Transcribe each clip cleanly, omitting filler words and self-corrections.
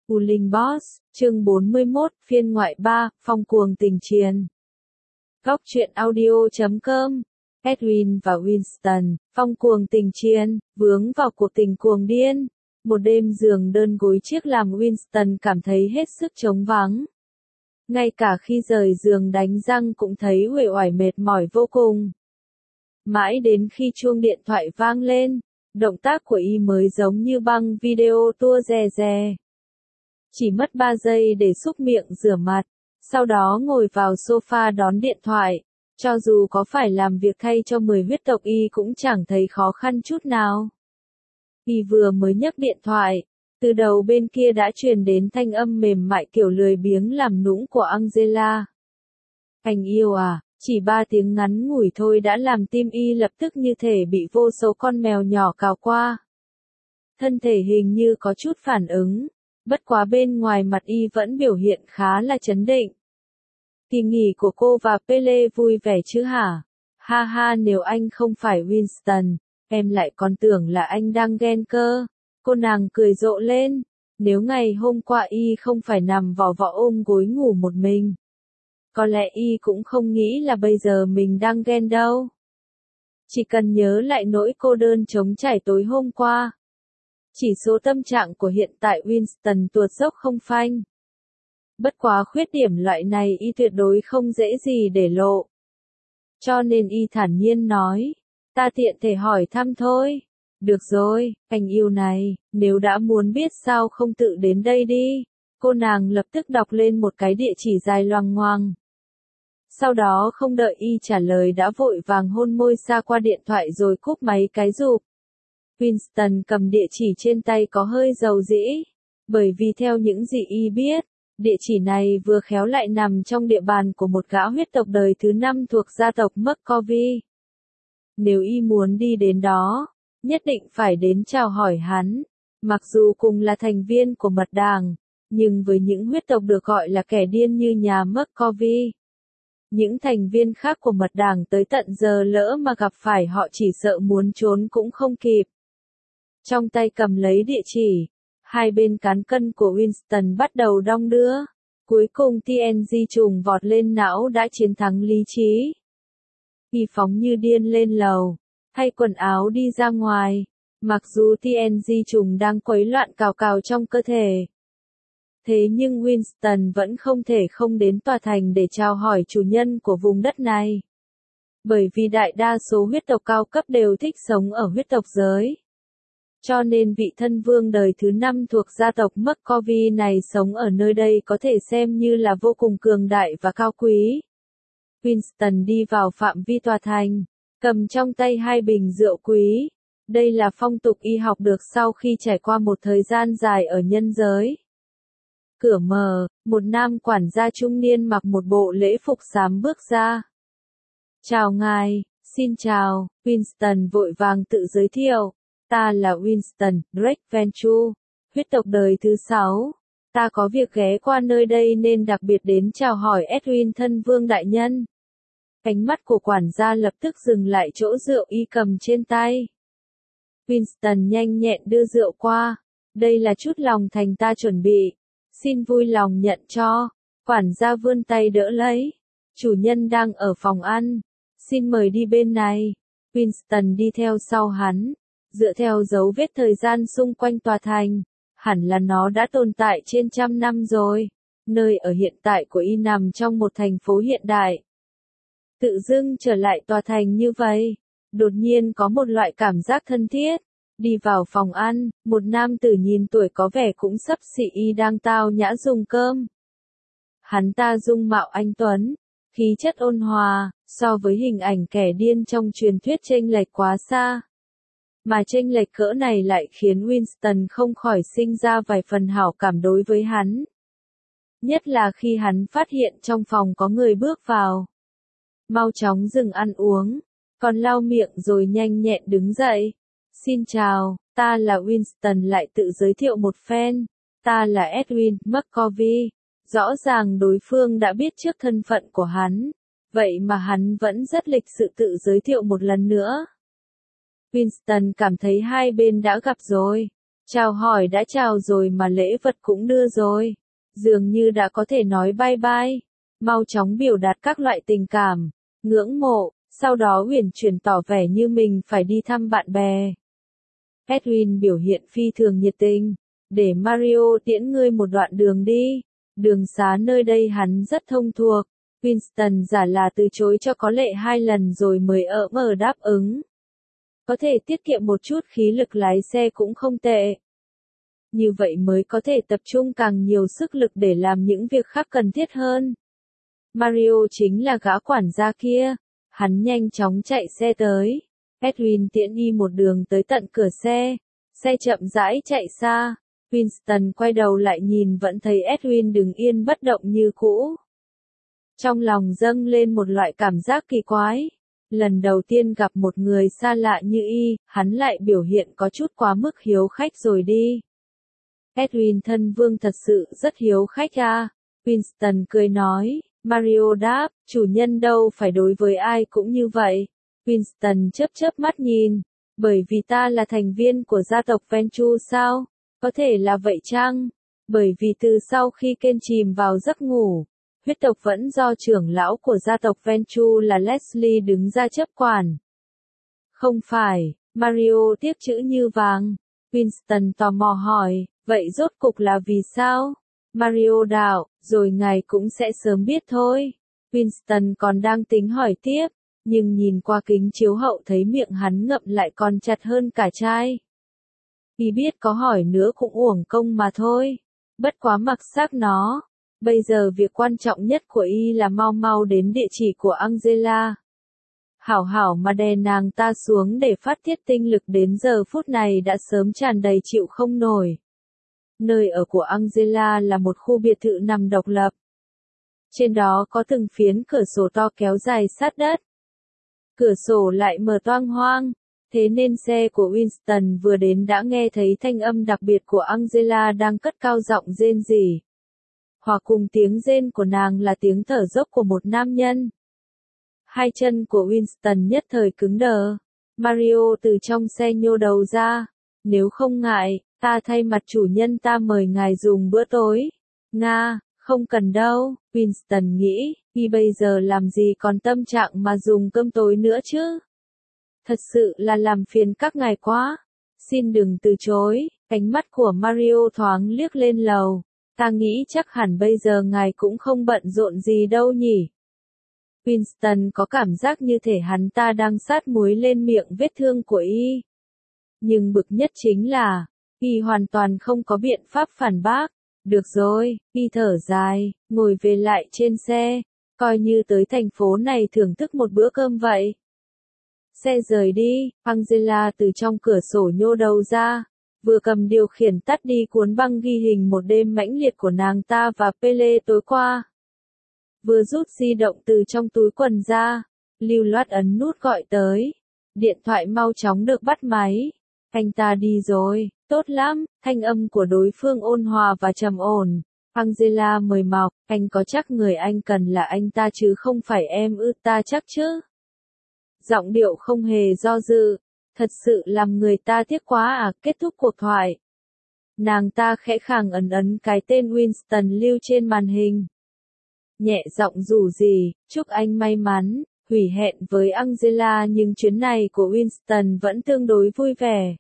U Linh Boss, chương 41, phiên ngoại 3, phong cuồng tình triền. Góc truyện audio.com. Edwin và Winston, phong cuồng tình triền, vướng vào cuộc tình cuồng điên. Một đêm giường đơn gối chiếc làm Winston cảm thấy hết sức trống vắng. Ngay cả khi rời giường đánh răng cũng thấy uể oải mệt mỏi vô cùng. Mãi đến khi chuông điện thoại vang lên, động tác của y mới giống như băng video tua rè rè. Chỉ mất 3 giây để súc miệng rửa mặt, sau đó ngồi vào sofa đón điện thoại. Cho dù có phải làm việc thay cho 10 huyết tộc y cũng chẳng thấy khó khăn chút nào. Y vừa mới nhấc điện thoại, từ đầu bên kia đã truyền đến thanh âm mềm mại kiểu lười biếng làm nũng của Angela. Anh yêu à, chỉ 3 tiếng ngắn ngủi thôi đã làm tim y lập tức như thể bị vô số con mèo nhỏ cào qua. Thân thể hình như có chút phản ứng. Bất quá bên ngoài mặt y vẫn biểu hiện khá là trấn định. Kỳ nghỉ của cô và Pele vui vẻ chứ hả? Ha ha, nếu anh không phải Winston, em lại còn tưởng là anh đang ghen cơ. Cô nàng cười rộ lên. Nếu ngày hôm qua y không phải nằm vò vò ôm gối ngủ một mình, có lẽ y cũng không nghĩ là bây giờ mình đang ghen đâu. Chỉ cần nhớ lại nỗi cô đơn trống trải tối hôm qua. Chỉ số tâm trạng của hiện tại Winston tuột dốc không phanh. Bất quá khuyết điểm loại này y tuyệt đối không dễ gì để lộ. Cho nên y thản nhiên nói, ta tiện thể hỏi thăm thôi. Được rồi, anh yêu này, nếu đã muốn biết sao không tự đến đây đi. Cô nàng lập tức đọc lên một cái địa chỉ dài loằng ngoằng. Sau đó không đợi y trả lời đã vội vàng hôn môi xa qua điện thoại rồi cúp máy cái rụp. Winston cầm địa chỉ trên tay có hơi dầu dĩ, bởi vì theo những gì y biết, địa chỉ này vừa khéo lại nằm trong địa bàn của một gã huyết tộc đời thứ 5 thuộc gia tộc McCovey. Nếu y muốn đi đến đó, nhất định phải đến chào hỏi hắn, mặc dù cùng là thành viên của mật đàng, nhưng với những huyết tộc được gọi là kẻ điên như nhà McCovey. Những thành viên khác của mật đàng tới tận giờ lỡ mà gặp phải họ chỉ sợ muốn trốn cũng không kịp. Trong tay cầm lấy địa chỉ, hai bên cán cân của Winston bắt đầu đong đưa. Cuối cùng TNG trùng vọt lên não đã chiến thắng lý trí. Y phóng như điên lên lầu, thay quần áo đi ra ngoài, mặc dù TNG trùng đang quấy loạn cào cào trong cơ thể. Thế nhưng Winston vẫn không thể không đến tòa thành để chào hỏi chủ nhân của vùng đất này. Bởi vì đại đa số huyết tộc cao cấp đều thích sống ở huyết tộc giới. Cho nên vị thân vương đời thứ 5 thuộc gia tộc McCovey này sống ở nơi đây có thể xem như là vô cùng cường đại và cao quý. Winston đi vào phạm vi tòa thành, cầm trong tay 2 bình rượu quý. Đây là phong tục y học được sau khi trải qua một thời gian dài ở nhân giới. Cửa mở, một nam quản gia trung niên mặc một bộ lễ phục xám bước ra. Chào ngài, xin chào, Winston vội vàng tự giới thiệu. Ta là Winston, Drake Venture, huyết tộc đời thứ 6. Ta có việc ghé qua nơi đây nên đặc biệt đến chào hỏi Edwin thân vương đại nhân. Ánh mắt của quản gia lập tức dừng lại chỗ rượu y cầm trên tay. Winston nhanh nhẹn đưa rượu qua. Đây là chút lòng thành ta chuẩn bị. Xin vui lòng nhận cho. Quản gia vươn tay đỡ lấy. Chủ nhân đang ở phòng ăn. Xin mời đi bên này. Winston đi theo sau hắn. Dựa theo dấu vết thời gian xung quanh tòa thành, hẳn là nó đã tồn tại trên 100 năm rồi. Nơi ở hiện tại của y nằm trong một thành phố hiện đại. Tự dưng trở lại tòa thành như vậy, đột nhiên có một loại cảm giác thân thiết. Đi vào phòng ăn, một nam tử nhìn tuổi có vẻ cũng xấp xỉ y đang tao nhã dùng cơm. Hắn ta dung mạo anh tuấn, khí chất ôn hòa, so với hình ảnh kẻ điên trong truyền thuyết chênh lệch quá xa. Mà chênh lệch cỡ này lại khiến Winston không khỏi sinh ra vài phần hảo cảm đối với hắn. Nhất là khi hắn phát hiện trong phòng có người bước vào. Mau chóng dừng ăn uống, còn lau miệng rồi nhanh nhẹn đứng dậy. Xin chào, ta là Winston lại tự giới thiệu một phen. Ta là Edwin McCovey. Rõ ràng đối phương đã biết trước thân phận của hắn. Vậy mà hắn vẫn rất lịch sự tự giới thiệu một lần nữa. Winston cảm thấy hai bên đã gặp rồi. Chào hỏi đã chào rồi mà lễ vật cũng đưa rồi. Dường như đã có thể nói bye bye. Mau chóng biểu đạt các loại tình cảm, ngưỡng mộ, sau đó uyển chuyển tỏ vẻ như mình phải đi thăm bạn bè. Edwin biểu hiện phi thường nhiệt tình. Để Mario tiễn ngươi một đoạn đường đi. Đường xá nơi đây hắn rất thông thuộc. Winston giả là từ chối cho có lệ 2 lần rồi mới đáp ứng. Có thể tiết kiệm một chút khí lực lái xe cũng không tệ. Như vậy mới có thể tập trung càng nhiều sức lực để làm những việc khác cần thiết hơn. Mario chính là gã quản gia kia. Hắn nhanh chóng chạy xe tới. Edwin tiễn đi một đường tới tận cửa xe. Xe chậm rãi chạy xa. Winston quay đầu lại nhìn vẫn thấy Edwin đứng yên bất động như cũ. Trong lòng dâng lên một loại cảm giác kỳ quái. Lần đầu tiên gặp một người xa lạ như y, hắn lại biểu hiện có chút quá mức hiếu khách rồi đi. Edwin thân vương thật sự rất hiếu khách à? Winston cười nói. Mario đáp, chủ nhân đâu phải đối với ai cũng như vậy. Winston chớp chớp mắt nhìn. Bởi vì ta là thành viên của gia tộc Ventrue sao? Có thể là vậy chăng? Bởi vì từ sau khi Ken chìm vào giấc ngủ, huyết tộc vẫn do trưởng lão của gia tộc Ventrue là Leslie đứng ra chấp quản. Không phải, Mario tiếc chữ như vàng. Winston tò mò hỏi, vậy rốt cục là vì sao? Mario đạo, rồi ngài cũng sẽ sớm biết thôi. Winston còn đang tính hỏi tiếp, nhưng nhìn qua kính chiếu hậu thấy miệng hắn ngậm lại còn chặt hơn cả chai. Y biết có hỏi nữa cũng uổng công mà thôi. Bất quá mặc xác nó. Bây giờ việc quan trọng nhất của y là mau mau đến địa chỉ của Angela. Hảo hảo mà đè nàng ta xuống để phát tiết tinh lực đến giờ phút này đã sớm tràn đầy chịu không nổi. Nơi ở của Angela là một khu biệt thự nằm độc lập. Trên đó có từng phiến cửa sổ to kéo dài sát đất. Cửa sổ lại mở toang hoang. Thế nên xe của Winston vừa đến đã nghe thấy thanh âm đặc biệt của Angela đang cất cao giọng rên rỉ. Hòa cùng tiếng rên của nàng là tiếng thở dốc của một nam nhân. Hai chân của Winston nhất thời cứng đờ. Mario từ trong xe nhô đầu ra. Nếu không ngại, ta thay mặt chủ nhân ta mời ngài dùng bữa tối. Nga, không cần đâu, Winston nghĩ, y bây giờ làm gì còn tâm trạng mà dùng cơm tối nữa chứ. Thật sự là làm phiền các ngài quá. Xin đừng từ chối. Ánh mắt của Mario thoáng liếc lên lầu. Ta nghĩ chắc hẳn bây giờ ngài cũng không bận rộn gì đâu nhỉ. Winston có cảm giác như thể hắn ta đang sát muối lên miệng vết thương của y. Nhưng bực nhất chính là, y hoàn toàn không có biện pháp phản bác. Được rồi, y thở dài, ngồi về lại trên xe, coi như tới thành phố này thưởng thức một bữa cơm vậy. Xe rời đi, Angela từ trong cửa sổ nhô đầu ra, vừa cầm điều khiển tắt đi cuốn băng ghi hình một đêm mãnh liệt của nàng ta và Pele tối qua. Vừa rút di động từ trong túi quần ra, lưu loát ấn nút gọi tới. Điện thoại mau chóng được bắt máy. Anh ta đi rồi, tốt lắm, thanh âm của đối phương ôn hòa và trầm ổn. Angela mời mọc, anh có chắc người anh cần là anh ta chứ không phải em ư, ta chắc chứ. Giọng điệu không hề do dự, thật sự làm người ta tiếc quá à. Kết thúc cuộc thoại. Nàng ta khẽ khàng ấn cái tên Winston lưu trên màn hình. Nhẹ giọng rủ rỉ, chúc anh may mắn, hủy hẹn với Angela nhưng chuyến này của Winston vẫn tương đối vui vẻ.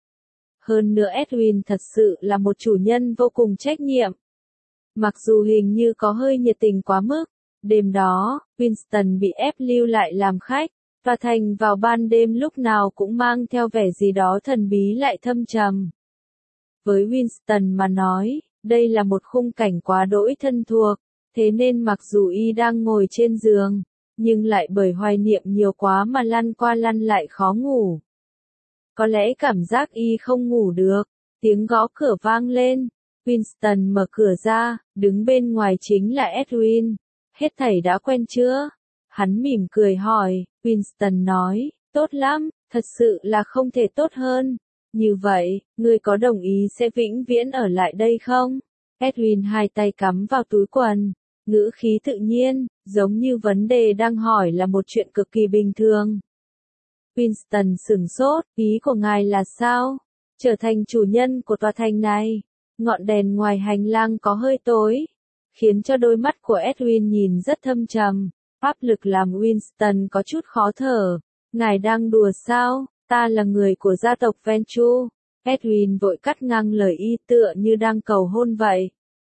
Hơn nữa Edwin thật sự là một chủ nhân vô cùng trách nhiệm. Mặc dù hình như có hơi nhiệt tình quá mức, đêm đó, Winston bị ép lưu lại làm khách, và thành vào ban đêm lúc nào cũng mang theo vẻ gì đó thần bí lại thâm trầm. Với Winston mà nói, đây là một khung cảnh quá đỗi thân thuộc, thế nên mặc dù y đang ngồi trên giường, nhưng lại bởi hoài niệm nhiều quá mà lăn qua lăn lại khó ngủ. Có lẽ cảm giác y không ngủ được, tiếng gõ cửa vang lên. Winston mở cửa ra, đứng bên ngoài chính là Edwin. Hết thảy đã quen chưa? Hắn mỉm cười hỏi, Winston nói, tốt lắm, thật sự là không thể tốt hơn. Như vậy, ngươi có đồng ý sẽ vĩnh viễn ở lại đây không? Edwin hai tay cắm vào túi quần, ngữ khí tự nhiên, giống như vấn đề đang hỏi là một chuyện cực kỳ bình thường. Winston sửng sốt, ý của ngài là sao? trở thành chủ nhân của tòa thành này. Ngọn đèn ngoài hành lang có hơi tối, khiến cho đôi mắt của Edwin nhìn rất thâm trầm. Áp lực làm Winston có chút khó thở. Ngài đang đùa sao? Ta là người của gia tộc Ventrue. Edwin vội cắt ngang lời y tựa như đang cầu hôn vậy.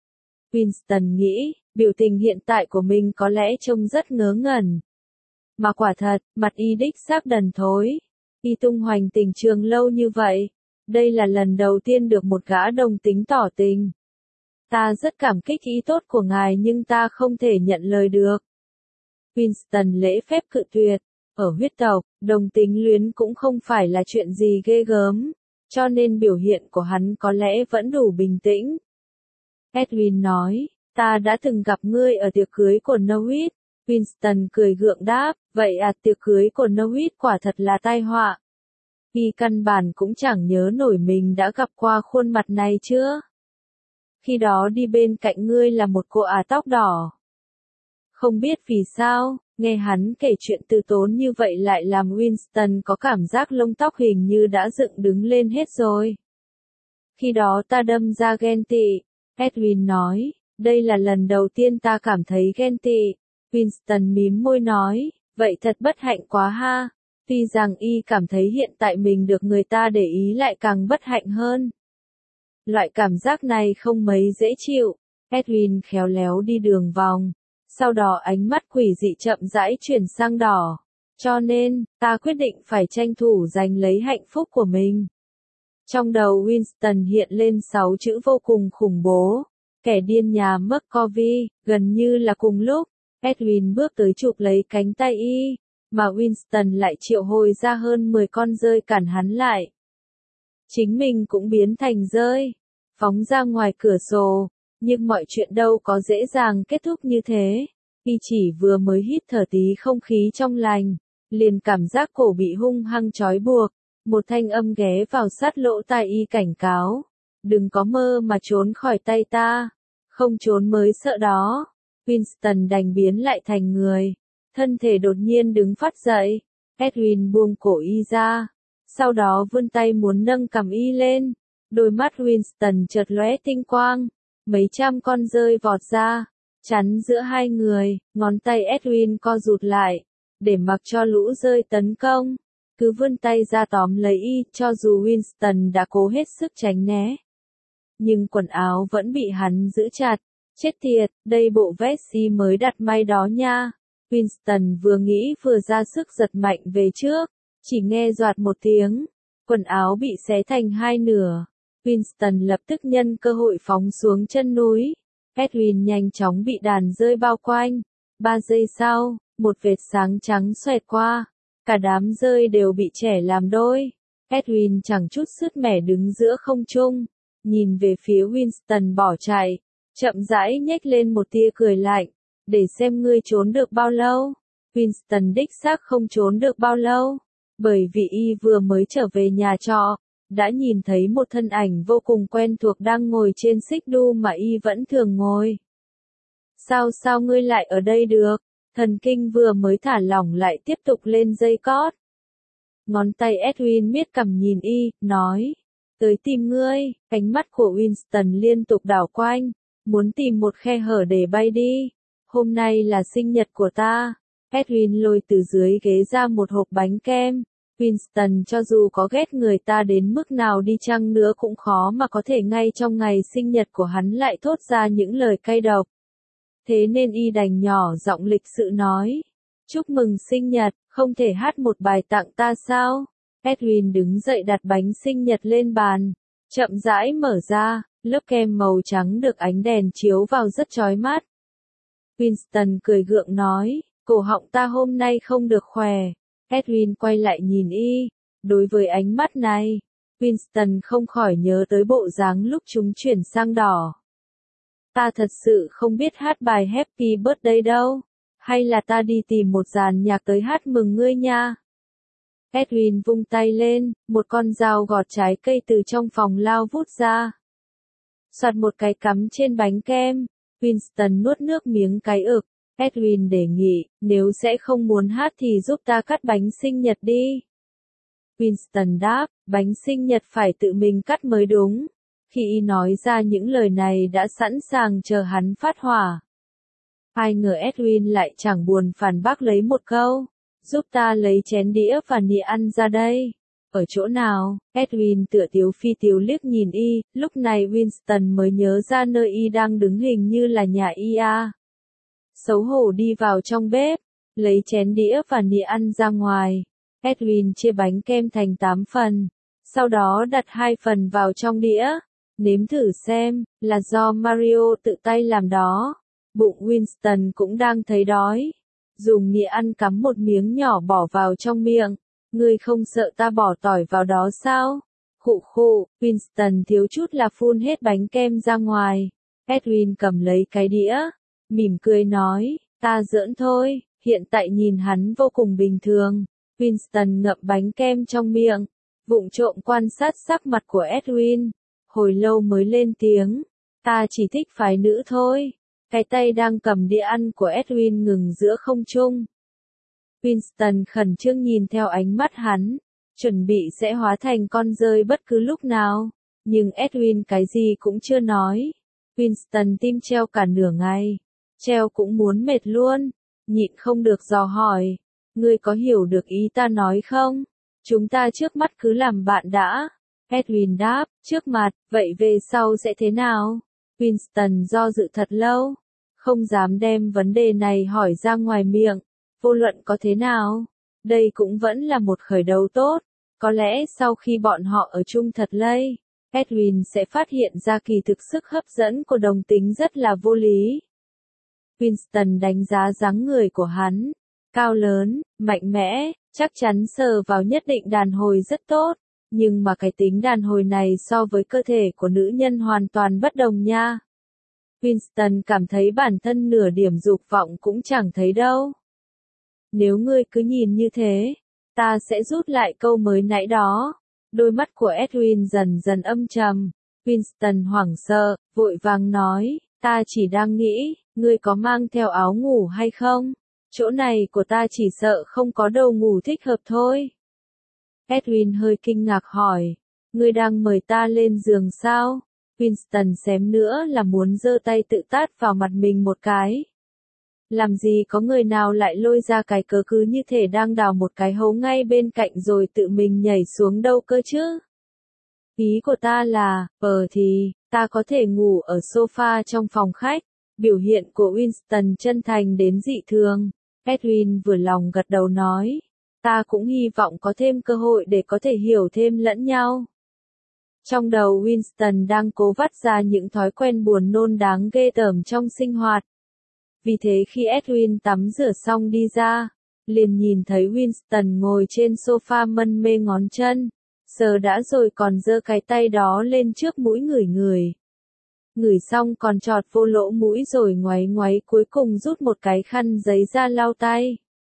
Winston nghĩ, biểu tình hiện tại của mình có lẽ trông rất ngớ ngẩn. Mà quả thật, mặt y đích xác đần thối. Y tung hoành tình trường lâu như vậy. Đây là lần đầu tiên được một gã đồng tính tỏ tình. Ta rất cảm kích ý tốt của ngài nhưng ta không thể nhận lời được. Winston lễ phép cự tuyệt. Ở huyết tộc, đồng tính luyến cũng không phải là chuyện gì ghê gớm, cho nên biểu hiện của hắn có lẽ vẫn đủ bình tĩnh. Edwin nói, ta đã từng gặp ngươi ở tiệc cưới của Norwich. Winston cười gượng đáp, vậy à, tiệc cưới của Norwich quả thật là tai họa. Y căn bản cũng chẳng nhớ nổi mình đã gặp qua khuôn mặt này chưa. Khi đó đi bên cạnh ngươi là một cô ả tóc đỏ. Không biết vì sao, nghe hắn kể chuyện từ tốn như vậy lại làm Winston có cảm giác lông tóc hình như đã dựng đứng lên hết rồi. Khi đó ta đâm ra ghen tị, Edwin nói, đây là lần đầu tiên ta cảm thấy ghen tị. Winston mím môi nói, vậy thật bất hạnh quá ha. Tuy rằng y cảm thấy hiện tại mình được người ta để ý lại càng bất hạnh hơn. Loại cảm giác này không mấy dễ chịu. Edwin khéo léo đi đường vòng. Sau đó ánh mắt quỷ dị chậm rãi chuyển sang đỏ. Cho nên, ta quyết định phải tranh thủ giành lấy hạnh phúc của mình. Trong đầu Winston hiện lên 6 chữ vô cùng khủng bố. Kẻ điên nhà McCovey, gần như là cùng lúc. Edwin bước tới chụp lấy cánh tay y, mà Winston lại triệu hồi ra hơn 10 con dơi cản hắn lại. Chính mình cũng biến thành dơi, phóng ra ngoài cửa sổ, nhưng mọi chuyện đâu có dễ dàng kết thúc như thế. Y chỉ vừa mới hít thở tí không khí trong lành, liền cảm giác cổ bị hung hăng trói buộc, một thanh âm ghé vào sát lỗ tai y cảnh cáo, đừng có mơ mà trốn khỏi tay ta, không trốn mới sợ đó. Winston đành biến lại thành người, thân thể đột nhiên đứng phát dậy. Edwin buông cổ y ra, sau đó vươn tay muốn nâng cằm y lên. Đôi mắt Winston chợt lóe tinh quang, mấy trăm con dơi vọt ra, chắn giữa hai người, ngón tay Edwin co rụt lại, để mặc cho lũ dơi tấn công, cứ vươn tay ra tóm lấy y, cho dù Winston đã cố hết sức tránh né. Nhưng quần áo vẫn bị hắn giữ chặt. Chết tiệt, đây bộ vest y mới đặt may đó nha. Winston vừa nghĩ vừa ra sức giật mạnh về trước, chỉ nghe doạt một tiếng, quần áo bị xé thành hai nửa. Winston lập tức nhân cơ hội phóng xuống chân núi. Edwin nhanh chóng bị đàn dơi bao quanh. 3 giây sau, một vệt sáng trắng xoẹt qua, cả đám dơi đều bị chẻ làm đôi. Edwin chẳng chút sứt mẻ đứng giữa không trung, nhìn về phía Winston bỏ chạy. Chậm rãi nhếch lên một tia cười lạnh, để xem ngươi trốn được bao lâu. Winston đích xác không trốn được bao lâu, bởi vì y vừa mới trở về nhà trọ, đã nhìn thấy một thân ảnh vô cùng quen thuộc đang ngồi trên xích đu mà y vẫn thường ngồi. Sao ngươi lại ở đây được? Thần kinh vừa mới thả lỏng lại tiếp tục lên dây cót. Ngón tay Edwin miết cằm nhìn y, nói, tới tìm ngươi. Ánh mắt của Winston liên tục đảo quanh, muốn tìm một khe hở để bay đi. Hôm nay là sinh nhật của ta. Edwin lôi từ dưới ghế ra một hộp bánh kem. Winston cho dù có ghét người ta đến mức nào đi chăng nữa cũng khó mà có thể ngay trong ngày sinh nhật của hắn lại thốt ra những lời cay độc. Thế nên y đành nhỏ giọng lịch sự nói. Chúc mừng sinh nhật, không thể hát một bài tặng ta sao? Edwin đứng dậy đặt bánh sinh nhật lên bàn, chậm rãi mở ra, lớp kem màu trắng được ánh đèn chiếu vào rất chói mắt. Winston cười gượng nói, cổ họng ta hôm nay không được khỏe. Edwin quay lại nhìn y, đối với ánh mắt này, Winston không khỏi nhớ tới bộ dáng lúc chúng chuyển sang đỏ. Ta thật sự không biết hát bài Happy Birthday đâu, hay là ta đi tìm một dàn nhạc tới hát mừng ngươi nha. Edwin vung tay lên, một con dao gọt trái cây từ trong phòng lao vút ra. Soạt một cái cắm trên bánh kem, Winston nuốt nước miếng cái ực. Edwin đề nghị, nếu sẽ không muốn hát thì giúp ta cắt bánh sinh nhật đi. Winston đáp, bánh sinh nhật phải tự mình cắt mới đúng. Khi y nói ra những lời này đã sẵn sàng chờ hắn phát hỏa. Ai ngờ Edwin lại chẳng buồn phản bác lấy một câu. Giúp ta lấy chén đĩa và nĩa ăn ra đây. Ở chỗ nào? Edwin tựa tiếu phi tiếu liếc nhìn y, lúc này Winston mới nhớ ra nơi y đang đứng hình như là nhà y à. Xấu hổ đi vào trong bếp, lấy chén đĩa và nĩa ăn ra ngoài. Edwin chia bánh kem thành 8 phần, sau đó đặt 2 phần vào trong đĩa. Nếm thử xem, là do Mario tự tay làm đó. Bụng Winston cũng đang thấy đói. Dùng nĩa ăn cắm một miếng nhỏ bỏ vào trong miệng. Ngươi không sợ ta bỏ tỏi vào đó sao? Khụ khụ, Winston thiếu chút là phun hết bánh kem ra ngoài. Edwin cầm lấy cái đĩa, mỉm cười nói, ta giỡn thôi. Hiện tại nhìn hắn vô cùng bình thường. Winston ngậm bánh kem trong miệng, vụng trộm quan sát sắc mặt của Edwin. Hồi lâu mới lên tiếng, ta chỉ thích phái nữ thôi. Cái tay đang cầm đĩa ăn của Edwin ngừng giữa không trung. Winston khẩn trương nhìn theo ánh mắt hắn, chuẩn bị sẽ hóa thành con dơi bất cứ lúc nào. Nhưng Edwin cái gì cũng chưa nói. Winston tim treo cả nửa ngày. Treo cũng muốn mệt luôn. Nhịn không được dò hỏi. Ngươi có hiểu được ý ta nói không? Chúng ta trước mắt cứ làm bạn đã. Edwin đáp, trước mặt, vậy về sau sẽ thế nào? Winston do dự thật lâu. Không dám đem vấn đề này hỏi ra ngoài miệng. Vô luận có thế nào, đây cũng vẫn là một khởi đầu tốt. Có lẽ sau khi bọn họ ở chung thật lây, Edwin sẽ phát hiện ra kỳ thực sức hấp dẫn của đồng tính rất là vô lý. Winston đánh giá dáng người của hắn, cao lớn, mạnh mẽ, chắc chắn sờ vào nhất định đàn hồi rất tốt. Nhưng mà cái tính đàn hồi này so với cơ thể của nữ nhân hoàn toàn bất đồng nha. Winston cảm thấy bản thân nửa điểm dục vọng cũng chẳng thấy đâu. Nếu ngươi cứ nhìn như thế, ta sẽ rút lại câu mới nãy đó. Đôi mắt của Edwin dần dần âm trầm. Winston hoảng sợ, vội vàng nói, ta chỉ đang nghĩ, ngươi có mang theo áo ngủ hay không? Chỗ này của ta chỉ sợ không có đồ ngủ thích hợp thôi. Edwin hơi kinh ngạc hỏi, ngươi đang mời ta lên giường sao? Winston xém nữa là muốn giơ tay tự tát vào mặt mình một cái. Làm gì có người nào lại lôi ra cái cớ cứ như thể đang đào một cái hố ngay bên cạnh rồi tự mình nhảy xuống đâu cơ chứ? Ý của ta là, thì, ta có thể ngủ ở sofa trong phòng khách. Biểu hiện của Winston chân thành đến dị thường. Edwin vừa lòng gật đầu nói, ta cũng hy vọng có thêm cơ hội để có thể hiểu thêm lẫn nhau. Trong đầu Winston đang cố vắt ra những thói quen buồn nôn đáng ghê tởm trong sinh hoạt. Vì thế khi Edwin tắm rửa xong đi ra, liền nhìn thấy Winston ngồi trên sofa mân mê ngón chân, sờ đã rồi còn giơ cái tay đó lên trước mũi ngửi ngửi. Ngửi xong còn chọt vô lỗ mũi rồi ngoáy ngoáy cuối cùng rút một cái khăn giấy ra lau tay.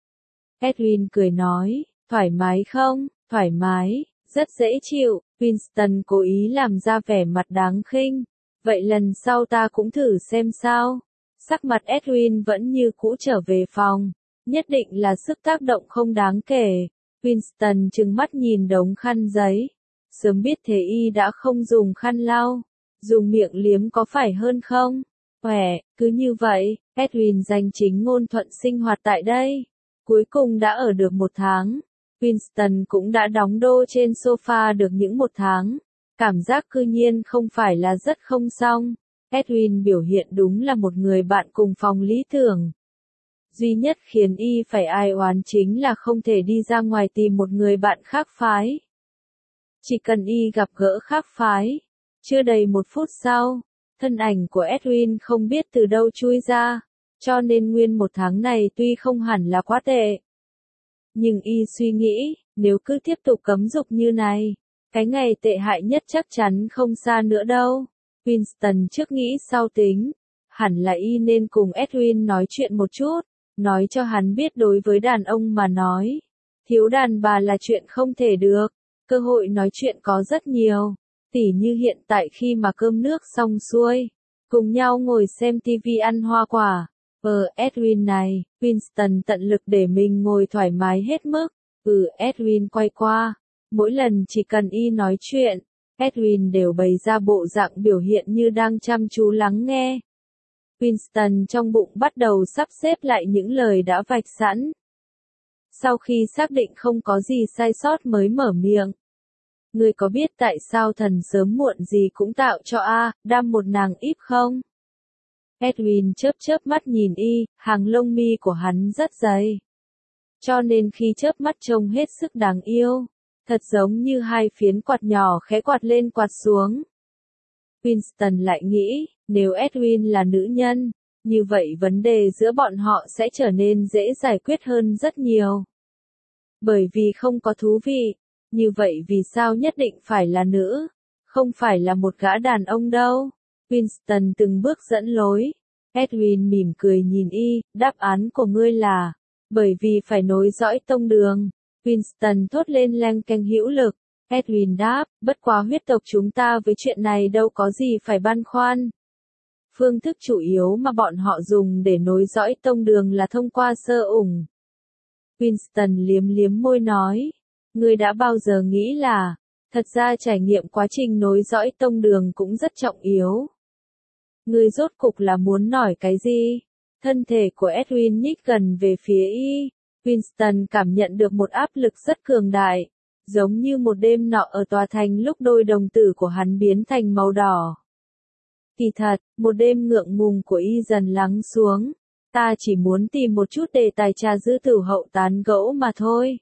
Edwin cười nói, thoải mái không? Thoải mái, rất dễ chịu. Winston cố ý làm ra vẻ mặt đáng khinh. Vậy lần sau ta cũng thử xem sao. Sắc mặt Edwin vẫn như cũ trở về phòng. Nhất định là sức tác động không đáng kể. Winston trừng mắt nhìn đống khăn giấy. Sớm biết thế y đã không dùng khăn lau. Dùng miệng liếm có phải hơn không? Cứ như vậy, Edwin danh chính ngôn thuận sinh hoạt tại đây. Cuối cùng đã ở được 1 tháng. Winston cũng đã đóng đô trên sofa được những 1 tháng. Cảm giác cư nhiên không phải là rất không xong. Edwin biểu hiện đúng là một người bạn cùng phòng lý tưởng. Duy nhất khiến y phải ai oán chính là không thể đi ra ngoài tìm một người bạn khác phái. Chỉ cần y gặp gỡ khác phái. Chưa đầy 1 phút sau, thân ảnh của Edwin không biết từ đâu chui ra. Cho nên nguyên 1 tháng này tuy không hẳn là quá tệ. Nhưng y suy nghĩ, nếu cứ tiếp tục cấm dục như này, cái ngày tệ hại nhất chắc chắn không xa nữa đâu. Winston trước nghĩ sau tính, hẳn là y nên cùng Edwin nói chuyện một chút, nói cho hắn biết đối với đàn ông mà nói, thiếu đàn bà là chuyện không thể được, cơ hội nói chuyện có rất nhiều, tỉ như hiện tại khi mà cơm nước xong xuôi, cùng nhau ngồi xem tivi ăn hoa quả. Edwin này, Winston tận lực để mình ngồi thoải mái hết mức. Edwin quay qua, Mỗi lần chỉ cần y nói chuyện, Edwin đều bày ra bộ dạng biểu hiện như đang chăm chú lắng nghe. Winston trong bụng bắt đầu sắp xếp lại những lời đã vạch sẵn. Sau khi xác định không có gì sai sót mới mở miệng. Ngươi có biết tại sao thần sớm muộn gì cũng tạo cho Adam một nàng Eve không? Edwin chớp mắt nhìn y, hàng lông mi của hắn rất dày. Cho nên khi chớp mắt trông hết sức đáng yêu. Thật giống như hai phiến quạt nhỏ khẽ quạt lên quạt xuống. Winston lại nghĩ, nếu Edwin là nữ nhân, như vậy vấn đề giữa bọn họ sẽ trở nên dễ giải quyết hơn rất nhiều. Bởi vì không có thú vị, như vậy vì sao nhất định phải là nữ, không phải là một gã đàn ông đâu. Winston từng bước dẫn lối. Edwin mỉm cười nhìn y, đáp án của ngươi là, bởi vì phải nối dõi tông đường. Winston thốt lên leng keng hữu lực. Edwin đáp, bất quá huyết tộc chúng ta với chuyện này đâu có gì phải băn khoăn. Phương thức chủ yếu mà bọn họ dùng để nối dõi tông đường là thông qua sơ ủng. Winston liếm môi nói, ngươi đã bao giờ nghĩ là, thật ra trải nghiệm quá trình nối dõi tông đường cũng rất trọng yếu. Ngươi rốt cục là muốn nói cái gì? Thân thể của Edwin nhích gần về phía y. Winston cảm nhận được một áp lực rất cường đại, giống như một đêm nọ ở tòa thành lúc đôi đồng tử của hắn biến thành màu đỏ. Kỳ thật, một đêm ngượng ngùng của y dần lắng xuống, ta chỉ muốn tìm một chút đề tài trà dư tử hậu tán gẫu mà thôi.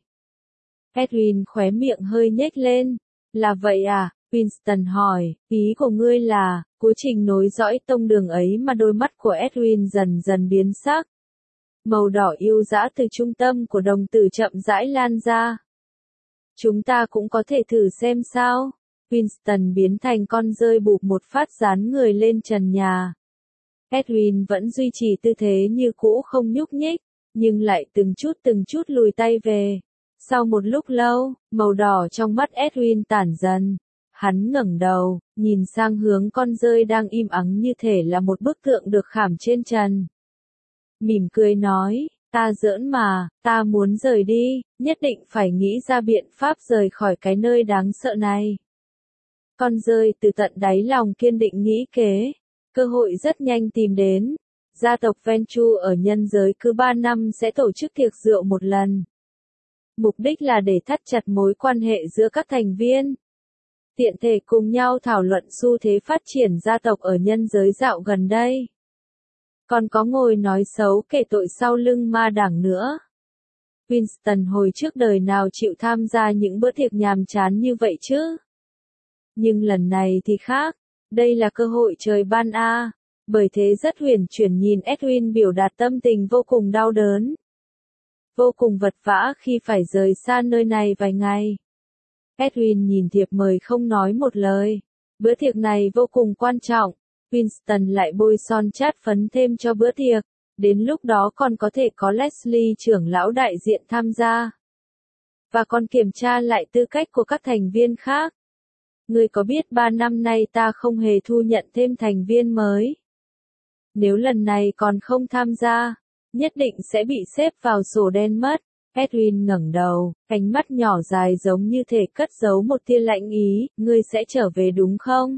Edwin khóe miệng hơi nhếch lên, là vậy à? Winston hỏi, ý của ngươi là, quá trình nối dõi tông đường ấy mà đôi mắt của Edwin dần biến sắc. Màu đỏ yêu dã từ trung tâm của đồng tử chậm rãi lan ra. Chúng ta cũng có thể thử xem sao. Winston biến thành con dơi bụp một phát dán người lên trần nhà. Edwin vẫn duy trì tư thế như cũ không nhúc nhích, nhưng lại từng chút lùi tay về. Sau một lúc lâu, màu đỏ trong mắt Edwin tản dần. Hắn ngẩng đầu, nhìn sang hướng con dơi đang im ắng như thể là một bức tượng được khảm trên trần. Mỉm cười nói, ta giỡn mà, ta muốn rời đi, nhất định phải nghĩ ra biện pháp rời khỏi cái nơi đáng sợ này. Con dơi từ tận đáy lòng kiên định nghĩ kế, cơ hội rất nhanh tìm đến. Gia tộc Venture ở nhân giới cứ 3 năm sẽ tổ chức tiệc rượu một lần. Mục đích là để thắt chặt mối quan hệ giữa các thành viên. Tiện thể cùng nhau thảo luận xu thế phát triển gia tộc ở nhân giới dạo gần đây. Còn có ngồi nói xấu kể tội sau lưng ma đảng nữa. Winston hồi trước đời nào chịu tham gia những bữa tiệc nhàm chán như vậy chứ? Nhưng lần này thì khác, đây là cơ hội trời ban bởi thế rất huyền chuyển nhìn Edwin biểu đạt tâm tình vô cùng đau đớn. Vô cùng vật vã khi phải rời xa nơi này vài ngày. Edwin nhìn thiệp mời không nói một lời. Bữa tiệc này vô cùng quan trọng. Winston lại bôi son chát phấn thêm cho bữa tiệc. Đến lúc đó còn có thể có Leslie trưởng lão đại diện tham gia. Và còn kiểm tra lại tư cách của các thành viên khác. Ngươi có biết 3 năm nay ta không hề thu nhận thêm thành viên mới. Nếu lần này còn không tham gia, nhất định sẽ bị xếp vào sổ đen mất. Edwin ngẩng đầu, ánh mắt nhỏ dài giống như thể cất giấu một tia lạnh ý, ngươi sẽ trở về đúng không?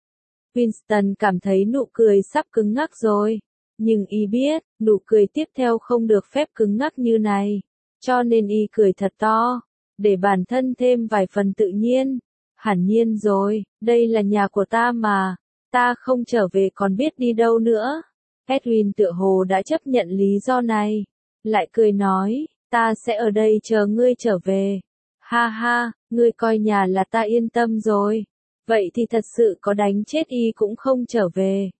Winston cảm thấy nụ cười sắp cứng ngắc rồi. Nhưng y biết, nụ cười tiếp theo không được phép cứng ngắc như này. Cho nên y cười thật to, để bản thân thêm vài phần tự nhiên. Hẳn nhiên rồi, đây là nhà của ta mà. Ta không trở về còn biết đi đâu nữa. Edwin tựa hồ đã chấp nhận lý do này. Lại cười nói, ta sẽ ở đây chờ ngươi trở về. Ha ha, ngươi coi nhà là ta yên tâm rồi. Vậy thì thật sự có đánh chết y cũng không trở về.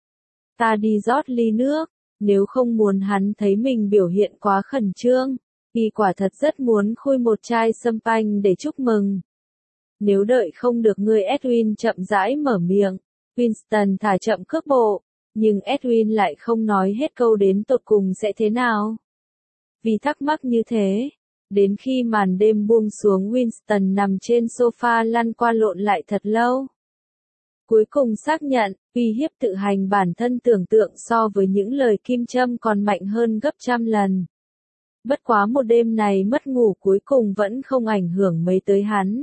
Ta đi rót ly nước, nếu không muốn hắn thấy mình biểu hiện quá khẩn trương. Y quả thật rất muốn khui một chai champagne để chúc mừng. Nếu đợi không được ngươi Edwin chậm rãi mở miệng. Winston thả chậm cước bộ, nhưng Edwin lại không nói hết câu đến tột cùng sẽ thế nào. Vì thắc mắc như thế, đến khi màn đêm buông xuống Winston nằm trên sofa lăn qua lộn lại thật lâu. Cuối cùng xác nhận, uy hiếp tự hành bản thân tưởng tượng so với những lời kim châm còn mạnh hơn gấp trăm lần. Bất quá một đêm này mất ngủ cuối cùng vẫn không ảnh hưởng mấy tới hắn.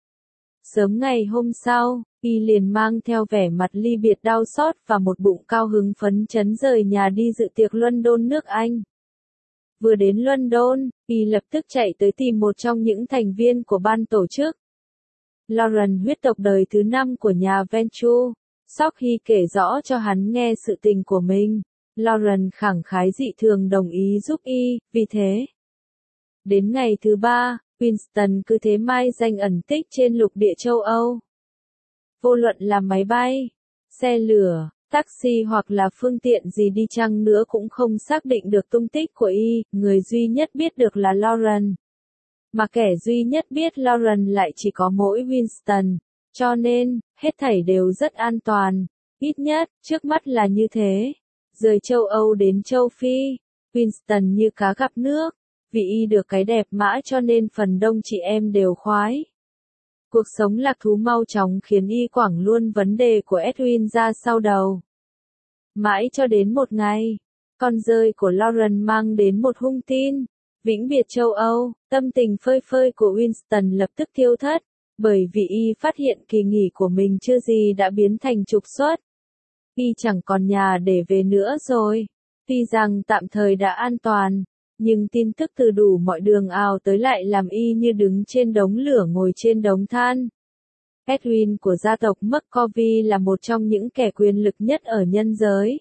Sớm ngày hôm sau, y liền mang theo vẻ mặt ly biệt đau xót và một bụng cao hứng phấn chấn rời nhà đi dự tiệc London nước Anh. Vừa đến London, y lập tức chạy tới tìm một trong những thành viên của ban tổ chức. Lauren, huyết tộc đời thứ 5 của nhà Venture. Sau khi kể rõ cho hắn nghe sự tình của mình, Lauren khẳng khái dị thường đồng ý giúp y, vì thế. Đến ngày thứ 3, Winston cứ thế mai danh ẩn tích trên lục địa châu Âu. Vô luận là máy bay, xe lửa, taxi hoặc là phương tiện gì đi chăng nữa cũng không xác định được tung tích của y, người duy nhất biết được là Lauren. Mà kẻ duy nhất biết Lauren lại chỉ có mỗi Winston, cho nên, hết thảy đều rất an toàn, ít nhất, trước mắt là như thế. Rời châu Âu đến châu Phi, Winston như cá gặp nước, vì y được cái đẹp mã cho nên phần đông chị em đều khoái. Cuộc sống lạc thú mau chóng khiến y quẳng luôn vấn đề của Edwin ra sau đầu. Mãi cho đến một ngày, con rơi của Lauren mang đến một hung tin. Vĩnh biệt châu Âu, tâm tình phơi phới của Winston lập tức thiêu thất, bởi vì y phát hiện kỳ nghỉ của mình chưa gì đã biến thành trục xuất. Y chẳng còn nhà để về nữa rồi. Tuy rằng tạm thời đã an toàn, nhưng tin tức từ đủ mọi đường ào tới lại làm y như đứng trên đống lửa ngồi trên đống than. Edwin của gia tộc McCovey là một trong những kẻ quyền lực nhất ở nhân giới.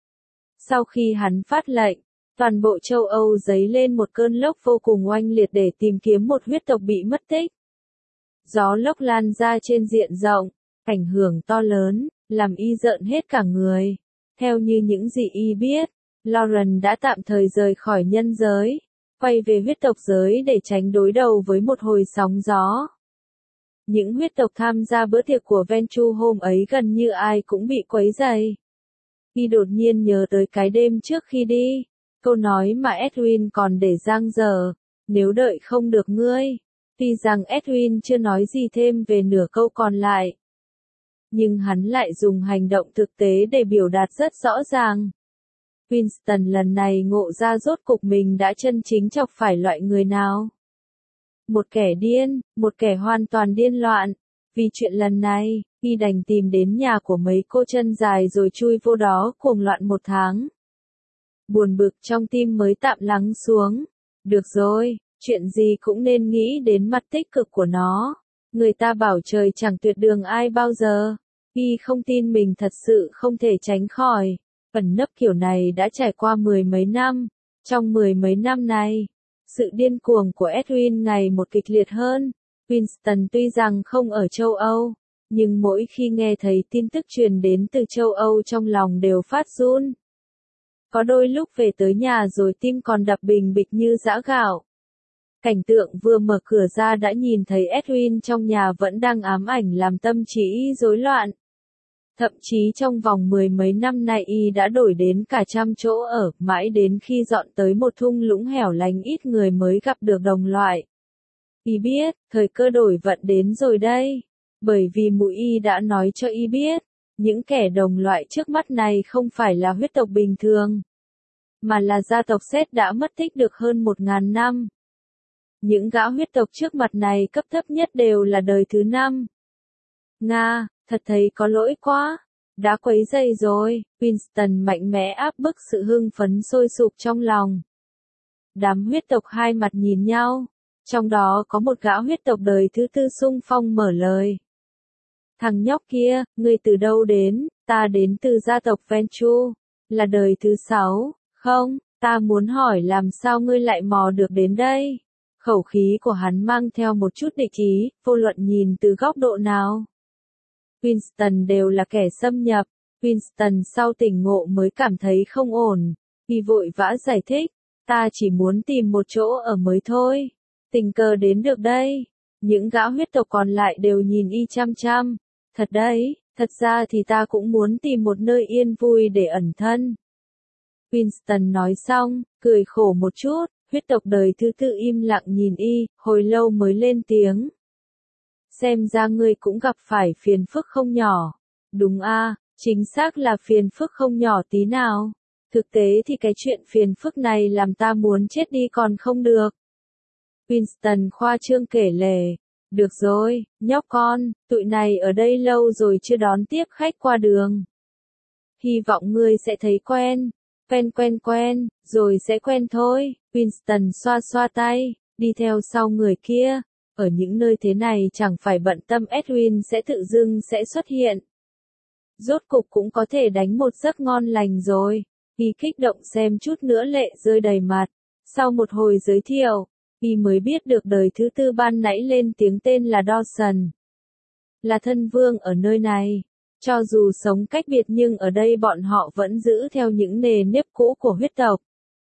Sau khi hắn phát lệnh, toàn bộ châu Âu dấy lên một cơn lốc vô cùng oanh liệt để tìm kiếm một huyết tộc bị mất tích. Gió lốc lan ra trên diện rộng, ảnh hưởng to lớn, làm y rợn hết cả người. Theo như những gì y biết, Lauren đã tạm thời rời khỏi nhân giới, quay về huyết tộc giới để tránh đối đầu với một hồi sóng gió. Những huyết tộc tham gia bữa tiệc của Venture hôm ấy gần như ai cũng bị quấy rầy. Y đột nhiên nhớ tới cái đêm trước khi đi, câu nói mà Edwin còn để dang dở, nếu đợi không được ngươi. Tuy rằng Edwin chưa nói gì thêm về nửa câu còn lại, nhưng hắn lại dùng hành động thực tế để biểu đạt rất rõ ràng. Winston lần này ngộ ra rốt cục mình đã chân chính chọc phải loại người nào. Một kẻ điên, một kẻ hoàn toàn điên loạn. Vì chuyện lần này, y đành tìm đến nhà của mấy cô chân dài rồi chui vô đó cuồng loạn một tháng. Buồn bực trong tim mới tạm lắng xuống. Được rồi, chuyện gì cũng nên nghĩ đến mặt tích cực của nó. Người ta bảo trời chẳng tuyệt đường ai bao giờ. Y không tin mình thật sự không thể tránh khỏi. Ẩn nấp kiểu này đã trải qua mười mấy năm. Trong mười mấy năm này, sự điên cuồng của Edwin ngày một kịch liệt hơn. Winston tuy rằng không ở châu Âu, nhưng mỗi khi nghe thấy tin tức truyền đến từ châu Âu trong lòng đều phát run. Có đôi lúc về tới nhà rồi tim còn đập bình bịch như giã gạo. Cảnh tượng vừa mở cửa ra đã nhìn thấy Edwin trong nhà vẫn đang ám ảnh làm tâm trí rối loạn. Thậm chí trong vòng mười mấy năm nay y đã đổi đến cả trăm chỗ ở, mãi đến khi dọn tới một thung lũng hẻo lánh ít người mới gặp được đồng loại. Y biết, thời cơ đổi vận đến rồi đây. Bởi vì mũi y đã nói cho y biết, những kẻ đồng loại trước mắt này không phải là huyết tộc bình thường, mà là gia tộc Seth đã mất tích được hơn 1000 năm. Những gã huyết tộc trước mặt này cấp thấp nhất đều là đời thứ 5. Nga, thật thấy có lỗi quá. Đã quấy rầy rồi, Winston mạnh mẽ áp bức sự hưng phấn sôi sục trong lòng. Đám huyết tộc hai mặt nhìn nhau. Trong đó có một gã huyết tộc đời thứ 4 xung phong mở lời. Thằng nhóc kia, ngươi từ đâu đến? Ta đến từ gia tộc Venture, là đời thứ 6, không, ta muốn hỏi làm sao ngươi lại mò được đến đây? Khẩu khí của hắn mang theo một chút địch ý, vô luận nhìn từ góc độ nào. Winston đều là kẻ xâm nhập, Winston sau tỉnh ngộ mới cảm thấy không ổn, y vội vã giải thích, ta chỉ muốn tìm một chỗ ở mới thôi. Tình cờ đến được đây. Những gã huyết tộc còn lại đều nhìn y chăm chăm. Thật đấy, thật ra thì ta cũng muốn tìm một nơi yên vui để ẩn thân. Winston nói xong, cười khổ một chút, huyết tộc đời thứ 4 im lặng nhìn y, hồi lâu mới lên tiếng. Xem ra ngươi cũng gặp phải phiền phức không nhỏ. Đúng a, chính xác là phiền phức không nhỏ tí nào. Thực tế thì cái chuyện phiền phức này làm ta muốn chết đi còn không được. Winston khoa trương kể lể. Được rồi, nhóc con, tụi này ở đây lâu rồi chưa đón tiếp khách qua đường. Hy vọng ngươi sẽ thấy quen. Quen, rồi sẽ quen thôi. Winston xoa xoa tay, đi theo sau người kia. Ở những nơi thế này chẳng phải bận tâm Edwin sẽ tự dưng sẽ xuất hiện. Rốt cục cũng có thể đánh một giấc ngon lành rồi. Y kích động xem chút nữa lệ rơi đầy mặt. Sau một hồi giới thiệu, Y mới biết được đời thứ tư ban nãy lên tiếng tên là Dawson. Là thân vương ở nơi này. Cho dù sống cách biệt nhưng ở đây bọn họ vẫn giữ theo những nề nếp cũ của huyết tộc.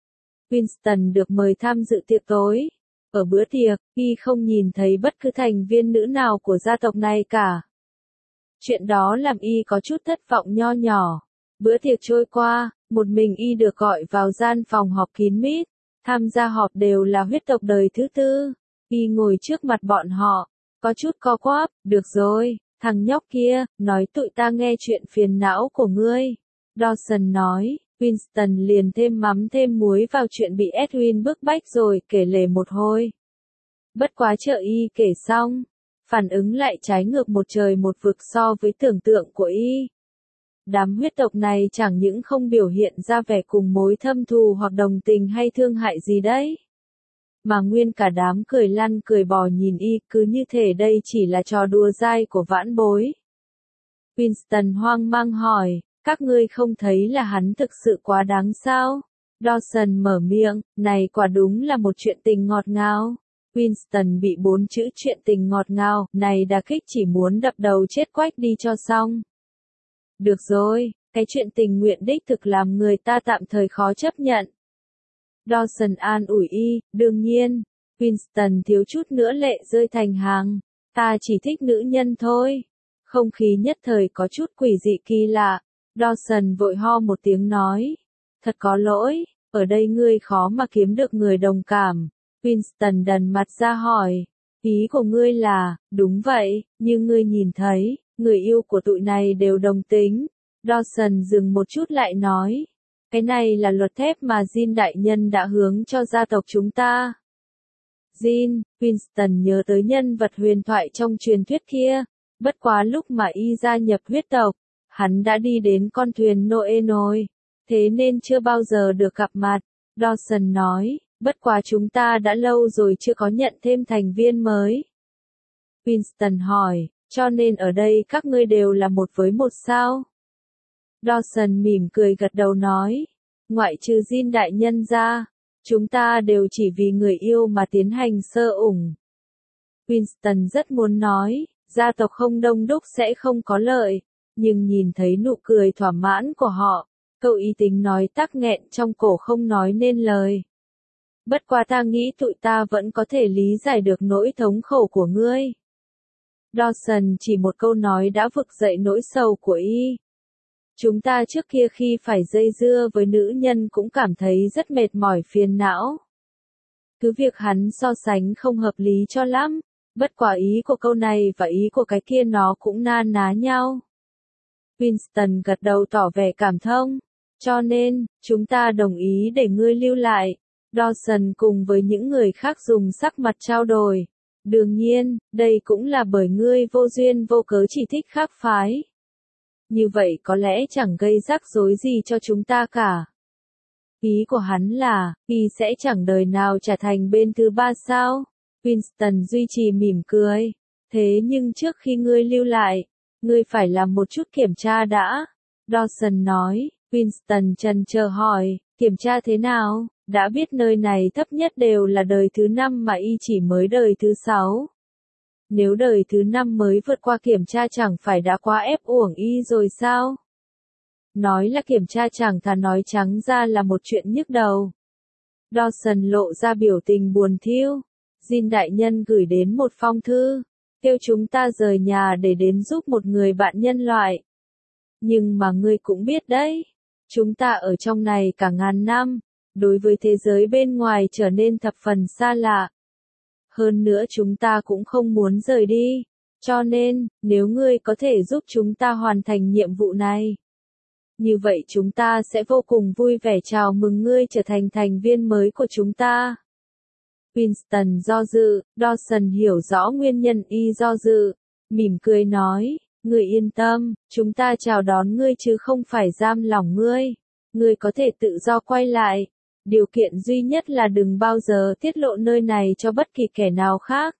Winston được mời tham dự tiệc tối. Ở bữa tiệc, Y không nhìn thấy bất cứ thành viên nữ nào của gia tộc này cả. Chuyện đó làm Y có chút thất vọng nho nhỏ. Bữa tiệc trôi qua, một mình Y được gọi vào gian phòng họp kín mít. Tham gia họp đều là huyết tộc đời thứ tư. Y ngồi trước mặt bọn họ, có chút co quắp. Được rồi, thằng nhóc kia, nói tụi ta nghe chuyện phiền não của ngươi. Dawson nói. Winston liền thêm mắm thêm muối vào chuyện bị Edwin bức bách rồi kể lể một hồi. Bất quá chờ Y kể xong, phản ứng lại trái ngược một trời một vực so với tưởng tượng của Y. Đám huyết tộc này chẳng những không biểu hiện ra vẻ cùng mối thâm thù hoặc đồng tình hay thương hại gì đấy. Mà nguyên cả đám cười lăn cười bò nhìn Y cứ như thể đây chỉ là trò đùa dai của vãn bối. Winston hoang mang hỏi, các ngươi không thấy là hắn thực sự quá đáng sao? Dawson mở miệng, này quả đúng là một chuyện tình ngọt ngào. Winston bị 4 chữ chuyện tình ngọt ngào, này đả kích chỉ muốn đập đầu chết quách đi cho xong. Được rồi, cái chuyện tình nguyện đích thực làm người ta tạm thời khó chấp nhận. Dawson an ủi Y, đương nhiên. Winston thiếu chút nữa lệ rơi thành hàng. Ta chỉ thích nữ nhân thôi. Không khí nhất thời có chút quỷ dị kỳ lạ. Dawson vội ho một tiếng nói. Thật có lỗi, ở đây ngươi khó mà kiếm được người đồng cảm. Winston đần mặt ra hỏi. Ý của ngươi là, đúng vậy, như ngươi nhìn thấy, người yêu của tụi này đều đồng tính. Dawson dừng một chút lại nói. Cái này là luật thép mà Jin đại nhân đã hướng cho gia tộc chúng ta. Jin, Winston nhớ tới nhân vật huyền thoại trong truyền thuyết kia. Bất quá lúc mà Y gia nhập huyết tộc, hắn đã đi đến con thuyền Noe rồi, thế nên chưa bao giờ được gặp mặt. Dawson nói, bất quá chúng ta đã lâu rồi chưa có nhận thêm thành viên mới. Winston hỏi, cho nên ở đây các ngươi đều là một với một sao? Dawson mỉm cười gật đầu nói, ngoại trừ Jin đại nhân ra, chúng ta đều chỉ vì người yêu mà tiến hành sơ ủng. Winston rất muốn nói, gia tộc không đông đúc sẽ không có lợi, nhưng nhìn thấy nụ cười thỏa mãn của họ, cậu ý tính nói tắc nghẹn trong cổ không nói nên lời. Bất quá ta nghĩ tụi ta vẫn có thể lý giải được nỗi thống khổ của ngươi. Dawson chỉ một câu nói đã vực dậy nỗi sầu của Y. Chúng ta trước kia khi phải dây dưa với nữ nhân cũng cảm thấy rất mệt mỏi phiền não. Cứ việc hắn so sánh không hợp lý cho lắm, bất quả ý của câu này và ý của cái kia nó cũng na ná nhau. Winston gật đầu tỏ vẻ cảm thông. Cho nên, chúng ta đồng ý để ngươi lưu lại. Dawson cùng với những người khác dùng sắc mặt trao đổi. Đương nhiên, đây cũng là bởi ngươi vô duyên vô cớ chỉ thích khác phái. Như vậy có lẽ chẳng gây rắc rối gì cho chúng ta cả. Ý của hắn là, Y sẽ chẳng đời nào trở thành bên thứ ba sao? Winston duy trì mỉm cười. Thế nhưng trước khi ngươi lưu lại, ngươi phải làm một chút kiểm tra đã. Dawson nói. Winston chần chờ hỏi, kiểm tra thế nào? Đã biết nơi này thấp nhất đều là đời thứ 5 mà Y chỉ mới đời thứ 6. Nếu đời thứ 5 mới vượt qua kiểm tra chẳng phải đã quá ép uổng Y rồi sao? Nói là kiểm tra chẳng thà nói trắng ra là một chuyện nhức đầu. Dawson lộ ra biểu tình buồn thiu. Jin đại nhân gửi đến một phong thư, kêu chúng ta rời nhà để đến giúp một người bạn nhân loại. Nhưng mà ngươi cũng biết đấy, chúng ta ở trong này cả ngàn năm, đối với thế giới bên ngoài trở nên thập phần xa lạ. Hơn nữa chúng ta cũng không muốn rời đi, cho nên, nếu ngươi có thể giúp chúng ta hoàn thành nhiệm vụ này. Như vậy chúng ta sẽ vô cùng vui vẻ chào mừng ngươi trở thành thành viên mới của chúng ta. Winston do dự, Dawson hiểu rõ nguyên nhân y do dự, mỉm cười nói, ngươi yên tâm, chúng ta chào đón ngươi chứ không phải giam lỏng ngươi. Ngươi có thể tự do quay lại. Điều kiện duy nhất là đừng bao giờ tiết lộ nơi này cho bất kỳ kẻ nào khác.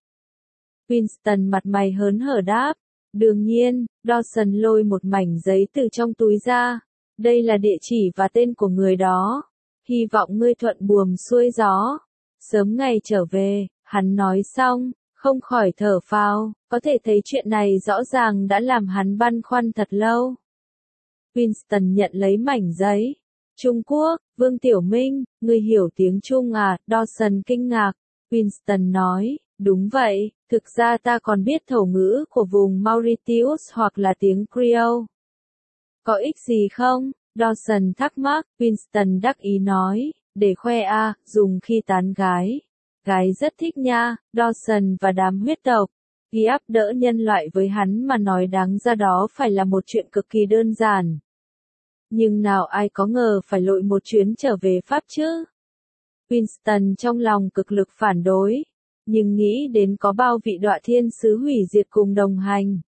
Winston mặt mày hớn hở đáp. Đương nhiên, Dawson lôi một mảnh giấy từ trong túi ra. Đây là địa chỉ và tên của người đó. Hy vọng ngươi thuận buồm xuôi gió. Sớm ngày trở về, hắn nói xong, không khỏi thở phào, có thể thấy chuyện này rõ ràng đã làm hắn băn khoăn thật lâu. Winston nhận lấy mảnh giấy. Trung Quốc, Vương Tiểu Minh, ngươi hiểu tiếng Trung à? Dawson kinh ngạc. Winston nói, đúng vậy, thực ra ta còn biết thổ ngữ của vùng Mauritius hoặc là tiếng Creole. Có ích gì không? Dawson thắc mắc. Winston đắc ý nói, để khoe à, dùng khi tán gái. Gái rất thích nha. Dawson và đám huyết tộc, ghi áp đỡ nhân loại với hắn mà nói đáng ra đó phải là một chuyện cực kỳ đơn giản. Nhưng nào ai có ngờ phải lội một chuyến trở về Pháp chứ? Winston trong lòng cực lực phản đối, nhưng nghĩ đến có bao vị đọa thiên sứ hủy diệt cùng đồng hành.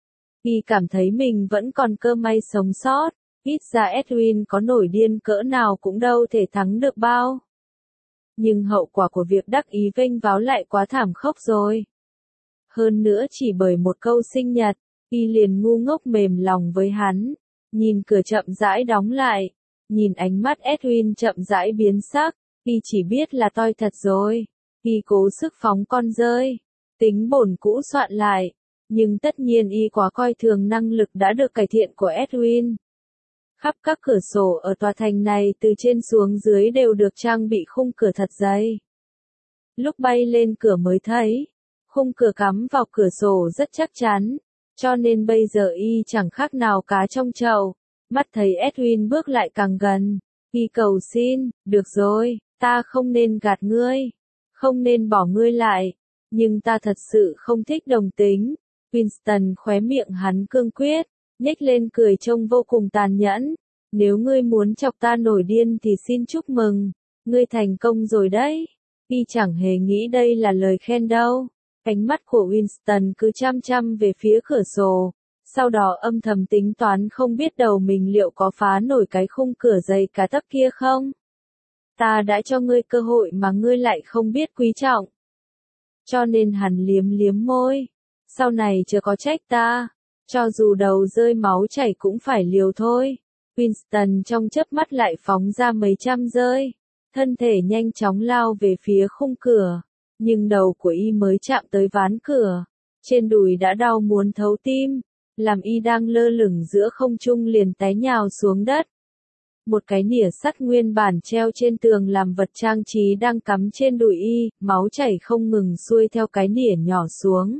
Y cảm thấy mình vẫn còn cơ may sống sót, ít ra Edwin có nổi điên cỡ nào cũng đâu thể thắng được bao. Nhưng hậu quả của việc đắc ý vênh váo lại quá thảm khốc rồi. Hơn nữa chỉ bởi một câu sinh nhật, Y liền ngu ngốc mềm lòng với hắn. Nhìn cửa chậm rãi đóng lại, nhìn ánh mắt Edwin chậm rãi biến sắc, Y chỉ biết là toi thật rồi. Y cố sức phóng con rơi, tính bổn cũ soạn lại, nhưng tất nhiên Y quá coi thường năng lực đã được cải thiện của Edwin. Khắp các cửa sổ ở tòa thành này từ trên xuống dưới đều được trang bị khung cửa thật dày. Lúc bay lên cửa mới thấy, khung cửa cắm vào cửa sổ rất chắc chắn. Cho nên bây giờ Y chẳng khác nào cá trong chậu. Mắt thấy Edwin bước lại càng gần. Y cầu xin, được rồi, ta không nên gạt ngươi. Không nên bỏ ngươi lại. Nhưng ta thật sự không thích đồng tính. Winston khóe miệng hắn cương quyết, nhếch lên cười trông vô cùng tàn nhẫn. Nếu ngươi muốn chọc ta nổi điên thì xin chúc mừng. Ngươi thành công rồi đấy. Y chẳng hề nghĩ đây là lời khen đâu. Ánh mắt của Winston cứ chăm chăm về phía cửa sổ, sau đó âm thầm tính toán không biết đầu mình liệu có phá nổi cái khung cửa dày cả tấc kia không. Ta đã cho ngươi cơ hội mà ngươi lại không biết quý trọng. Cho nên hắn liếm liếm môi. Sau này chưa có trách ta, cho dù đầu rơi máu chảy cũng phải liều thôi. Winston trong chớp mắt lại phóng ra mấy trăm rơi, thân thể nhanh chóng lao về phía khung cửa. Nhưng đầu của Y mới chạm tới ván cửa, trên đùi đã đau muốn thấu tim, làm Y đang lơ lửng giữa không trung liền té nhào xuống đất. Một cái nĩa sắt nguyên bản treo trên tường làm vật trang trí đang cắm trên đùi Y, máu chảy không ngừng xuôi theo cái nĩa nhỏ xuống.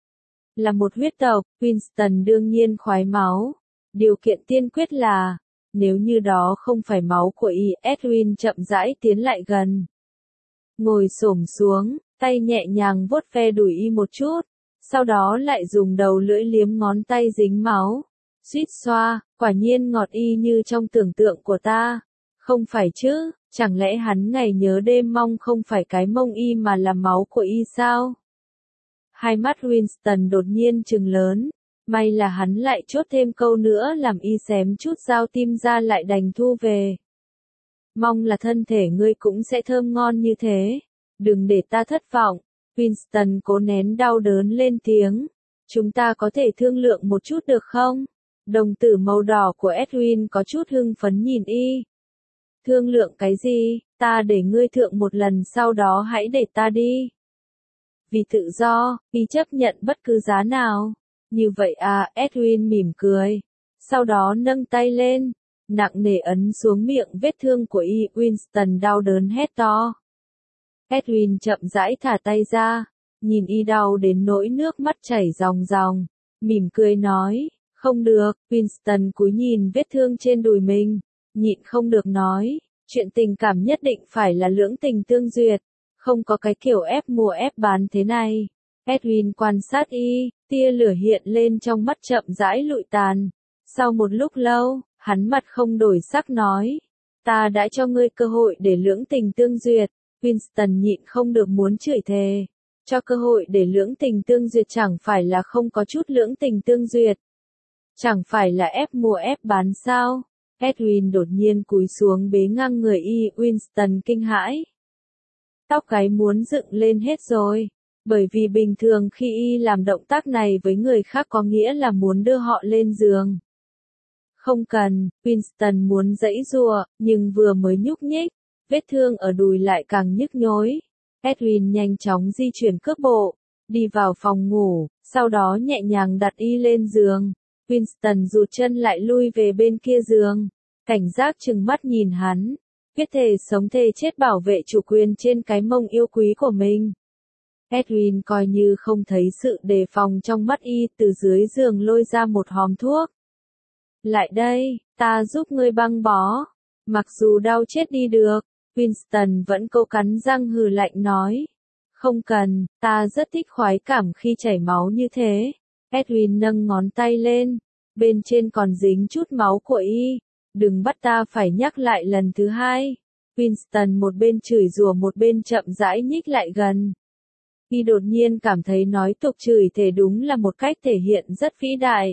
Là một huyết tộc, Winston đương nhiên khoái máu. Điều kiện tiên quyết là, nếu như đó không phải máu của Y, Edwin chậm rãi tiến lại gần. Ngồi xổm xuống, tay nhẹ nhàng vuốt ve đùi Y một chút, sau đó lại dùng đầu lưỡi liếm ngón tay dính máu. Suýt xoa, quả nhiên ngọt y như trong tưởng tượng của ta. Không phải chứ, chẳng lẽ hắn ngày nhớ đêm mong không phải cái mông Y mà là máu của Y sao? Hai mắt Winston đột nhiên trừng lớn, may là hắn lại chốt thêm câu nữa làm Y xém chút dao tim ra lại đành thu về. Mong là thân thể ngươi cũng sẽ thơm ngon như thế. Đừng để ta thất vọng. Winston cố nén đau đớn lên tiếng. Chúng ta có thể thương lượng một chút được không? Đồng tử màu đỏ của Edwin có chút hưng phấn nhìn Y. Thương lượng cái gì? Ta để ngươi thượng một lần sau đó hãy để ta đi. Vì tự do, Y chấp nhận bất cứ giá nào. Như vậy à, Edwin mỉm cười. Sau đó nâng tay lên, nặng nề ấn xuống miệng vết thương của Y. Winston đau đớn hét to. Edwin chậm rãi thả tay ra, nhìn Y đau đến nỗi nước mắt chảy ròng ròng, mỉm cười nói, không được. Winston cúi nhìn vết thương trên đùi mình, nhịn không được nói, chuyện tình cảm nhất định phải là lưỡng tình tương duyệt, không có cái kiểu ép mua ép bán thế này. Edwin quan sát Y, tia lửa hiện lên trong mắt chậm rãi lụi tàn. Sau một lúc lâu, Hắn mặt không đổi sắc nói. Ta đã cho ngươi cơ hội để lưỡng tình tương duyệt. Winston nhịn không được muốn chửi thề. Cho cơ hội để lưỡng tình tương duyệt chẳng phải là không có chút lưỡng tình tương duyệt. Chẳng phải là ép mua ép bán sao? Edwin đột nhiên cúi xuống bế ngang người y. Winston kinh hãi. Tóc gáy muốn dựng lên hết rồi. Bởi vì bình thường khi y làm động tác này với người khác có nghĩa là muốn đưa họ lên giường. Không cần, Winston muốn giãy giụa, nhưng vừa mới nhúc nhích, vết thương ở đùi lại càng nhức nhối. Edwin nhanh chóng di chuyển cước bộ, đi vào phòng ngủ, sau đó nhẹ nhàng đặt y lên giường. Winston rụt chân lại lui về bên kia giường, cảnh giác trừng mắt nhìn hắn, viết thề sống thề chết bảo vệ chủ quyền trên cái mông yêu quý của mình. Edwin coi như không thấy sự đề phòng trong mắt y, từ dưới giường lôi ra một hòm thuốc. Lại đây, ta giúp ngươi băng bó. Mặc dù đau chết đi được, Winston vẫn cố cắn răng hừ lạnh nói. Không cần, ta rất thích khoái cảm khi chảy máu như thế. Edwin nâng ngón tay lên, bên trên còn dính chút máu của y. Đừng bắt ta phải nhắc lại lần thứ hai. Winston một bên chửi rủa một bên chậm rãi nhích lại gần. Y đột nhiên cảm thấy nói tục chửi thề đúng là một cách thể hiện rất vĩ đại.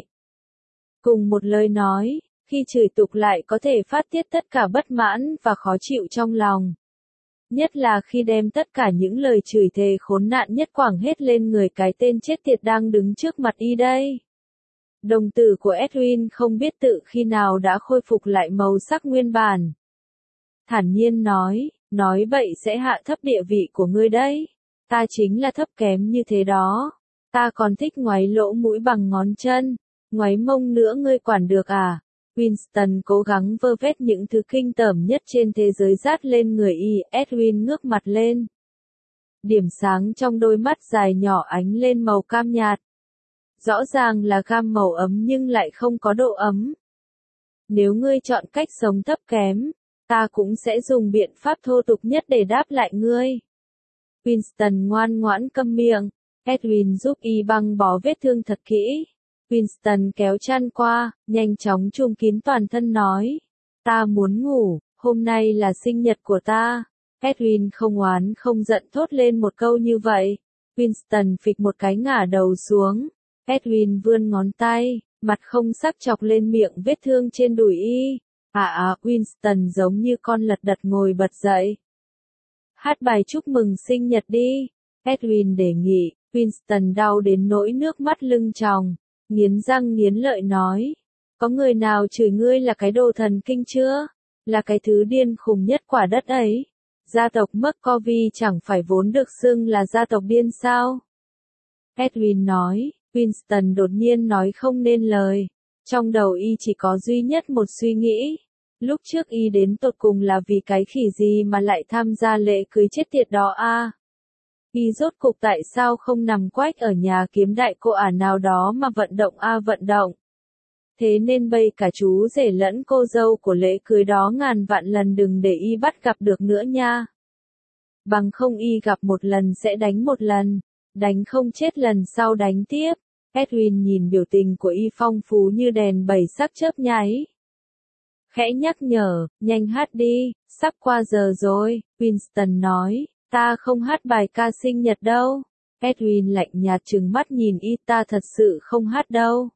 Cùng một lời nói, khi chửi tục lại có thể phát tiết tất cả bất mãn và khó chịu trong lòng. Nhất là khi đem tất cả những lời chửi thề khốn nạn nhất quẳng hết lên người cái tên chết tiệt đang đứng trước mặt y đây. Đồng tử của Edwin không biết tự khi nào đã khôi phục lại màu sắc nguyên bản. Thản nhiên nói bậy sẽ hạ thấp địa vị của ngươi đấy. Ta chính là thấp kém như thế đó. Ta còn thích ngoáy lỗ mũi bằng ngón chân. Ngoáy mông nữa ngươi quản được à? Winston cố gắng vơ vét những thứ kinh tởm nhất trên thế giới dát lên người y. Edwin ngước mặt lên. Điểm sáng trong đôi mắt dài nhỏ ánh lên màu cam nhạt. Rõ ràng là gam màu ấm nhưng lại không có độ ấm. Nếu ngươi chọn cách sống thấp kém, ta cũng sẽ dùng biện pháp thô tục nhất để đáp lại ngươi. Winston ngoan ngoãn câm miệng. Edwin giúp y băng bó vết thương thật kỹ. Winston kéo chăn qua, nhanh chóng trùm kín toàn thân nói. Ta muốn ngủ, hôm nay là sinh nhật của ta. Edwin không oán không giận thốt lên một câu như vậy. Winston phịch một cái ngả đầu xuống. Edwin vươn ngón tay, mặt không sắc chọc lên miệng vết thương trên đùi y. Winston giống như con lật đật ngồi bật dậy. Hát bài chúc mừng sinh nhật đi. Edwin đề nghị. Winston đau đến nỗi nước mắt lưng tròng. Nghiến răng nghiến lợi nói. Có người nào chửi ngươi là cái đồ thần kinh chưa? Là cái thứ điên khùng nhất quả đất ấy. Gia tộc McCovey chẳng phải vốn được xưng là gia tộc điên sao? Edwin nói. Winston đột nhiên nói không nên lời. Trong đầu y chỉ có duy nhất một suy nghĩ. Lúc trước y đến tột cùng là vì cái khỉ gì mà lại tham gia lễ cưới chết tiệt đó a? Y rốt cục tại sao không nằm quách ở nhà kiếm đại cô ả nào đó mà vận động vận động. Thế nên bây cả chú rể lẫn cô dâu của lễ cưới đó ngàn vạn lần đừng để y bắt gặp được nữa nha. Bằng không y gặp một lần sẽ đánh một lần, đánh không chết lần sau đánh tiếp. Edwin nhìn biểu tình của y phong phú như đèn bảy sắc chớp nháy. Khẽ nhắc nhở, nhanh hát đi, sắp qua giờ rồi, Winston nói, ta không hát bài ca sinh nhật đâu. Edwin lạnh nhạt trừng mắt nhìn y, ta thật sự không hát đâu.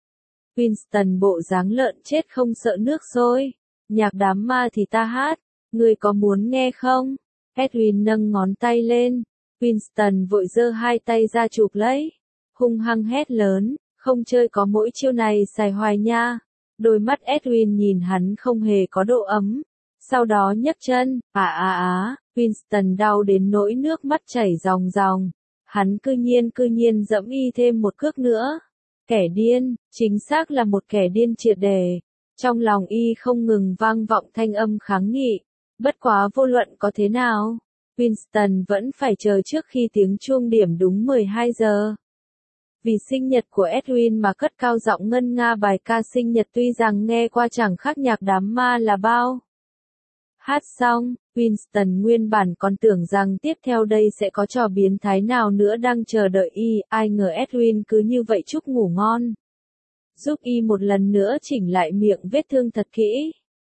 Winston bộ dáng lợn chết không sợ nước sôi, nhạc đám ma thì ta hát, ngươi có muốn nghe không? Edwin nâng ngón tay lên, Winston vội giơ hai tay ra chụp lấy, hung hăng hét lớn, không chơi có mỗi chiêu này xài hoài nha. Đôi mắt Edwin nhìn hắn không hề có độ ấm. Sau đó nhấc chân, Winston đau đến nỗi nước mắt chảy ròng ròng. Hắn cư nhiên dẫm y thêm một cước nữa. Kẻ điên, chính xác là một kẻ điên triệt để. Trong lòng y không ngừng vang vọng thanh âm kháng nghị. Bất quá vô luận có thế nào, Winston vẫn phải chờ trước khi tiếng chuông điểm đúng 12 giờ. Vì sinh nhật của Edwin mà cất cao giọng ngân nga bài ca sinh nhật tuy rằng nghe qua chẳng khác nhạc đám ma là bao. Hát xong, Winston nguyên bản còn tưởng rằng tiếp theo đây sẽ có trò biến thái nào nữa đang chờ đợi y, ai ngờ Edwin cứ như vậy chúc ngủ ngon. giúp y một lần nữa chỉnh lại miệng vết thương thật kỹ.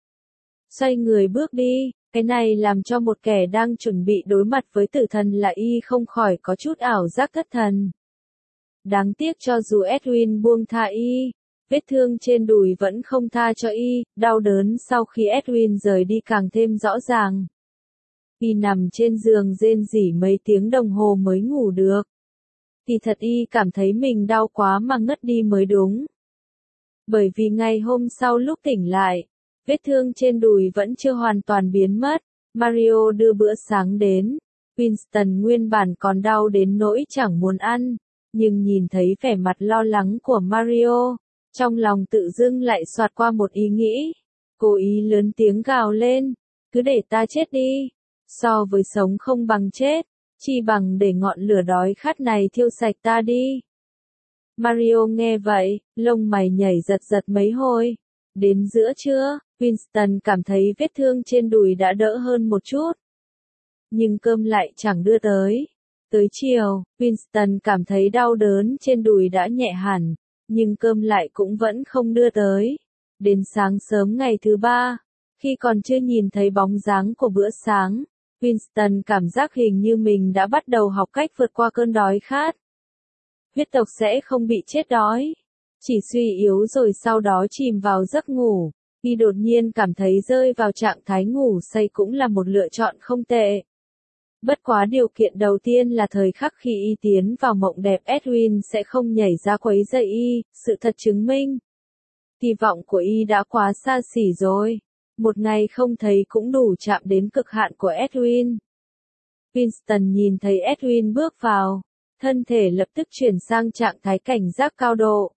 Xoay người bước đi, cái này làm cho một kẻ đang chuẩn bị đối mặt với tử thần là y không khỏi có chút ảo giác thất thần. Đáng tiếc cho dù Edwin buông tha y, vết thương trên đùi vẫn không tha cho y, đau đớn sau khi Edwin rời đi càng thêm rõ ràng. Y nằm trên giường rên rỉ mấy tiếng đồng hồ mới ngủ được. Kỳ thật y cảm thấy mình đau quá mà ngất đi mới đúng. Bởi vì ngày hôm sau lúc tỉnh lại, vết thương trên đùi vẫn chưa hoàn toàn biến mất. Mario đưa bữa sáng đến. Winston nguyên bản còn đau đến nỗi chẳng muốn ăn, nhưng nhìn thấy vẻ mặt lo lắng của Mario, trong lòng tự dưng lại xoạt qua một ý nghĩ. Cố ý lớn tiếng gào lên, cứ để ta chết đi. So với sống không bằng chết, chi bằng để ngọn lửa đói khát này thiêu sạch ta đi. Mario nghe vậy, lông mày nhảy giật giật mấy hồi. Đến giữa trưa, Winston cảm thấy vết thương trên đùi đã đỡ hơn một chút. Nhưng cơm lại chẳng đưa tới. Tới chiều, Winston cảm thấy đau đớn trên đùi đã nhẹ hẳn, nhưng cơm lại cũng vẫn không đưa tới. Đến sáng sớm ngày thứ ba, khi còn chưa nhìn thấy bóng dáng của bữa sáng, Winston cảm giác hình như mình đã bắt đầu học cách vượt qua cơn đói khát. Huyết tộc sẽ không bị chết đói, chỉ suy yếu rồi sau đó chìm vào giấc ngủ. Y đột nhiên cảm thấy rơi vào trạng thái ngủ say cũng là một lựa chọn không tệ. Bất quá điều kiện đầu tiên là thời khắc khi y tiến vào mộng đẹp Edwin sẽ không nhảy ra quấy rầy y, sự thật chứng minh. Kỳ vọng của y đã quá xa xỉ rồi. Một ngày không thấy cũng đủ chạm đến cực hạn của Edwin. Winston nhìn thấy Edwin bước vào, thân thể lập tức chuyển sang trạng thái cảnh giác cao độ.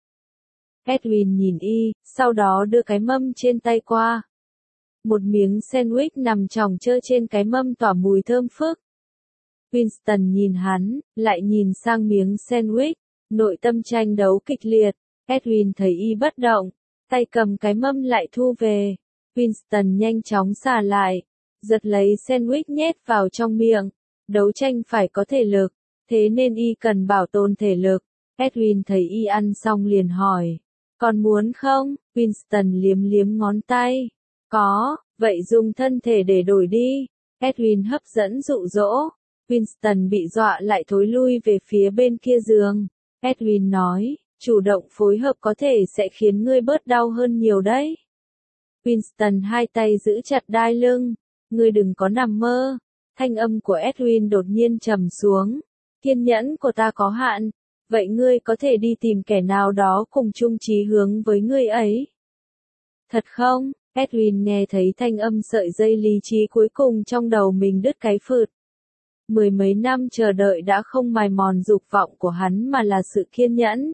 Edwin nhìn y, sau đó đưa cái mâm trên tay qua. Một miếng sandwich nằm chồng chơ trên cái mâm tỏa mùi thơm phức. Winston nhìn hắn, lại nhìn sang miếng sandwich, nội tâm tranh đấu kịch liệt. Edwin thấy y bất động, tay cầm cái mâm lại thu về. Winston nhanh chóng xả lại, giật lấy sandwich nhét vào trong miệng. Đấu tranh phải có thể lực, thế nên y cần bảo tồn thể lực. Edwin thấy y ăn xong liền hỏi, còn muốn không? Winston liếm liếm ngón tay. Có, vậy dùng thân thể để đổi đi. Edwin hấp dẫn dụ dỗ. Winston bị dọa lại thối lui về phía bên kia giường. Edwin nói, chủ động phối hợp có thể sẽ khiến ngươi bớt đau hơn nhiều đấy. Winston hai tay giữ chặt đai lưng. Ngươi đừng có nằm mơ. Thanh âm của Edwin đột nhiên trầm xuống. Kiên nhẫn của ta có hạn. Vậy ngươi có thể đi tìm kẻ nào đó cùng chung chí hướng với ngươi ấy. Thật không? Edwin nghe thấy thanh âm sợi dây lý trí cuối cùng trong đầu mình đứt cái phượt. Mười mấy năm chờ đợi đã không mài mòn dục vọng của hắn mà là sự kiên nhẫn.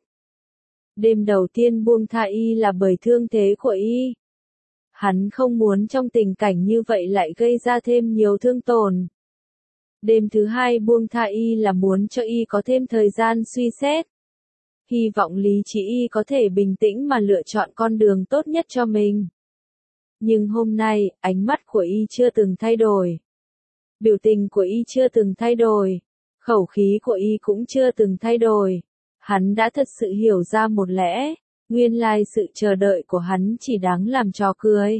Đêm đầu tiên buông tha y là bởi thương thế của y. Hắn không muốn trong tình cảnh như vậy lại gây ra thêm nhiều thương tổn. Đêm thứ hai buông tha y là muốn cho y có thêm thời gian suy xét. Hy vọng lý trí y có thể bình tĩnh mà lựa chọn con đường tốt nhất cho mình. Nhưng hôm nay, ánh mắt của y chưa từng thay đổi. Biểu tình của y chưa từng thay đổi. Khẩu khí của y cũng chưa từng thay đổi. Hắn đã thật sự hiểu ra một lẽ. Nguyên lai sự chờ đợi của hắn chỉ đáng làm trò cười.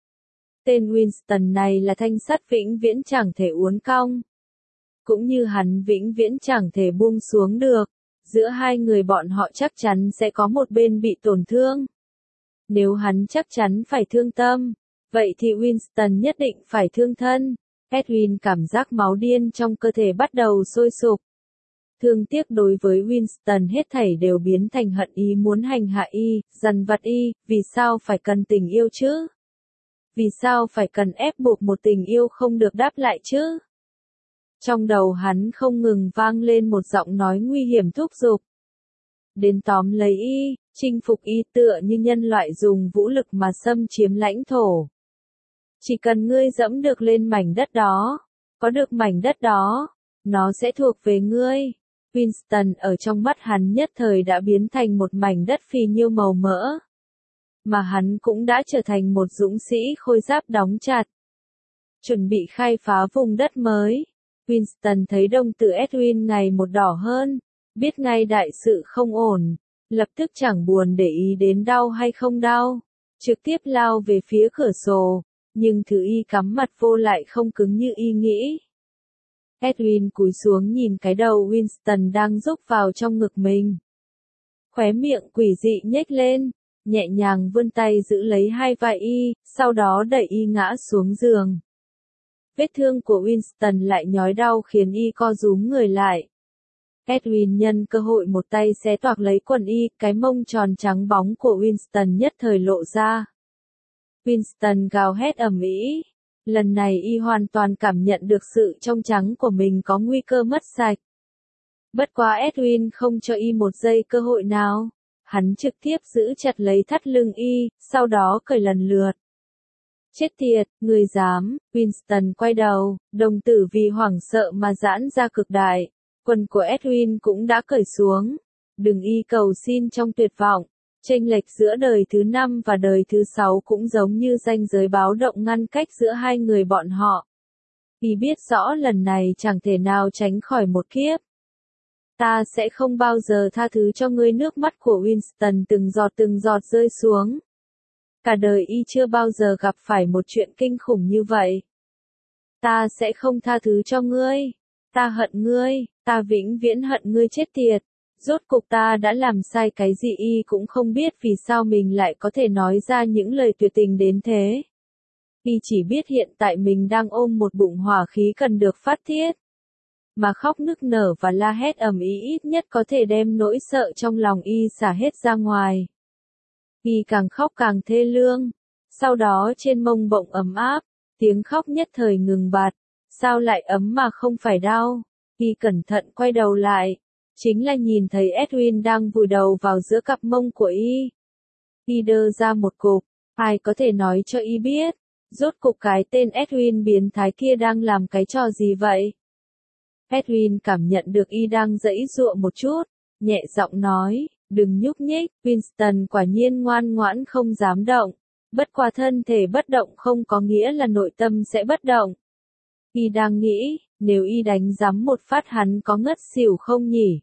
Tên Winston này là thanh sắt vĩnh viễn chẳng thể uốn cong. Cũng như hắn vĩnh viễn chẳng thể buông xuống được. Giữa hai người bọn họ chắc chắn sẽ có một bên bị tổn thương. Nếu hắn chắc chắn phải thương tâm, vậy thì Winston nhất định phải thương thân. Edwin cảm giác máu điên trong cơ thể bắt đầu sôi sục. Thương tiếc đối với Winston hết thảy đều biến thành hận ý muốn hành hạ y, dằn vặt y, vì sao phải cần tình yêu chứ? Vì sao phải cần ép buộc một tình yêu không được đáp lại chứ? Trong đầu hắn không ngừng vang lên một giọng nói nguy hiểm thúc giục. Đến tóm lấy y, chinh phục y tựa như nhân loại dùng vũ lực mà xâm chiếm lãnh thổ. Chỉ cần ngươi dẫm được lên mảnh đất đó, có được mảnh đất đó, nó sẽ thuộc về ngươi. Winston ở trong mắt hắn nhất thời đã biến thành một mảnh đất phì nhiêu màu mỡ. Mà hắn cũng đã trở thành một dũng sĩ khôi giáp đóng chặt. Chuẩn bị khai phá vùng đất mới. Winston thấy đồng tử Edwin ngày một đỏ hơn, biết ngay đại sự không ổn. lập tức chẳng buồn để ý đến đau hay không đau, trực tiếp lao về phía cửa sổ, nhưng thứ y cắm mặt vô lại không cứng như y nghĩ. Edwin cúi xuống nhìn cái đầu Winston đang rúc vào trong ngực mình. Khóe miệng quỷ dị nhếch lên, nhẹ nhàng vươn tay giữ lấy hai vai y, sau đó đẩy y ngã xuống giường. Vết thương của Winston lại nhói đau khiến y co rúm người lại. Edwin nhân cơ hội một tay xé toạc lấy quần y, cái mông tròn trắng bóng của Winston nhất thời lộ ra. Winston gào hét ầm ĩ. Lần này y hoàn toàn cảm nhận được sự trong trắng của mình có nguy cơ mất sạch. Bất quá Edwin không cho y một giây cơ hội nào. Hắn trực tiếp giữ chặt lấy thắt lưng y, sau đó cởi lần lượt. Chết tiệt, người dám, Winston quay đầu, đồng tử vì hoảng sợ mà giãn ra cực đại. Quần của Edwin cũng đã cởi xuống. Đừng y cầu xin trong tuyệt vọng. Chênh lệch giữa đời thứ 5 và đời thứ 6 cũng giống như ranh giới báo động ngăn cách giữa hai người bọn họ. Y biết rõ lần này chẳng thể nào tránh khỏi một kiếp. Ta sẽ không bao giờ tha thứ cho ngươi. Nước mắt của Winston từng giọt rơi xuống. Cả đời y chưa bao giờ gặp phải một chuyện kinh khủng như vậy. Ta sẽ không tha thứ cho ngươi. Ta hận ngươi, ta vĩnh viễn hận ngươi chết tiệt. Rốt cuộc ta đã làm sai cái gì y cũng không biết vì sao mình lại có thể nói ra những lời tuyệt tình đến thế. Y chỉ biết hiện tại mình đang ôm một bụng hỏa khí cần được phát tiết. Mà khóc nức nở và la hét ầm ĩ ít nhất có thể đem nỗi sợ trong lòng y xả hết ra ngoài. Y càng khóc càng thê lương. Sau đó trên mông bỗng ấm áp, tiếng khóc nhất thời ngừng bặt. Sao lại ấm mà không phải đau? Y cẩn thận quay đầu lại. Chính là nhìn thấy Edwin đang vùi đầu vào giữa cặp mông của y. Y đơ ra một cục, ai có thể nói cho y biết, rốt cuộc cái tên Edwin biến thái kia đang làm cái trò gì vậy? Edwin cảm nhận được y đang giãy giụa một chút, nhẹ giọng nói, đừng nhúc nhích. Winston quả nhiên ngoan ngoãn không dám động, bất quá thân thể bất động không có nghĩa là nội tâm sẽ bất động. Y đang nghĩ, nếu y đánh giấm một phát hắn có ngất xỉu không nhỉ?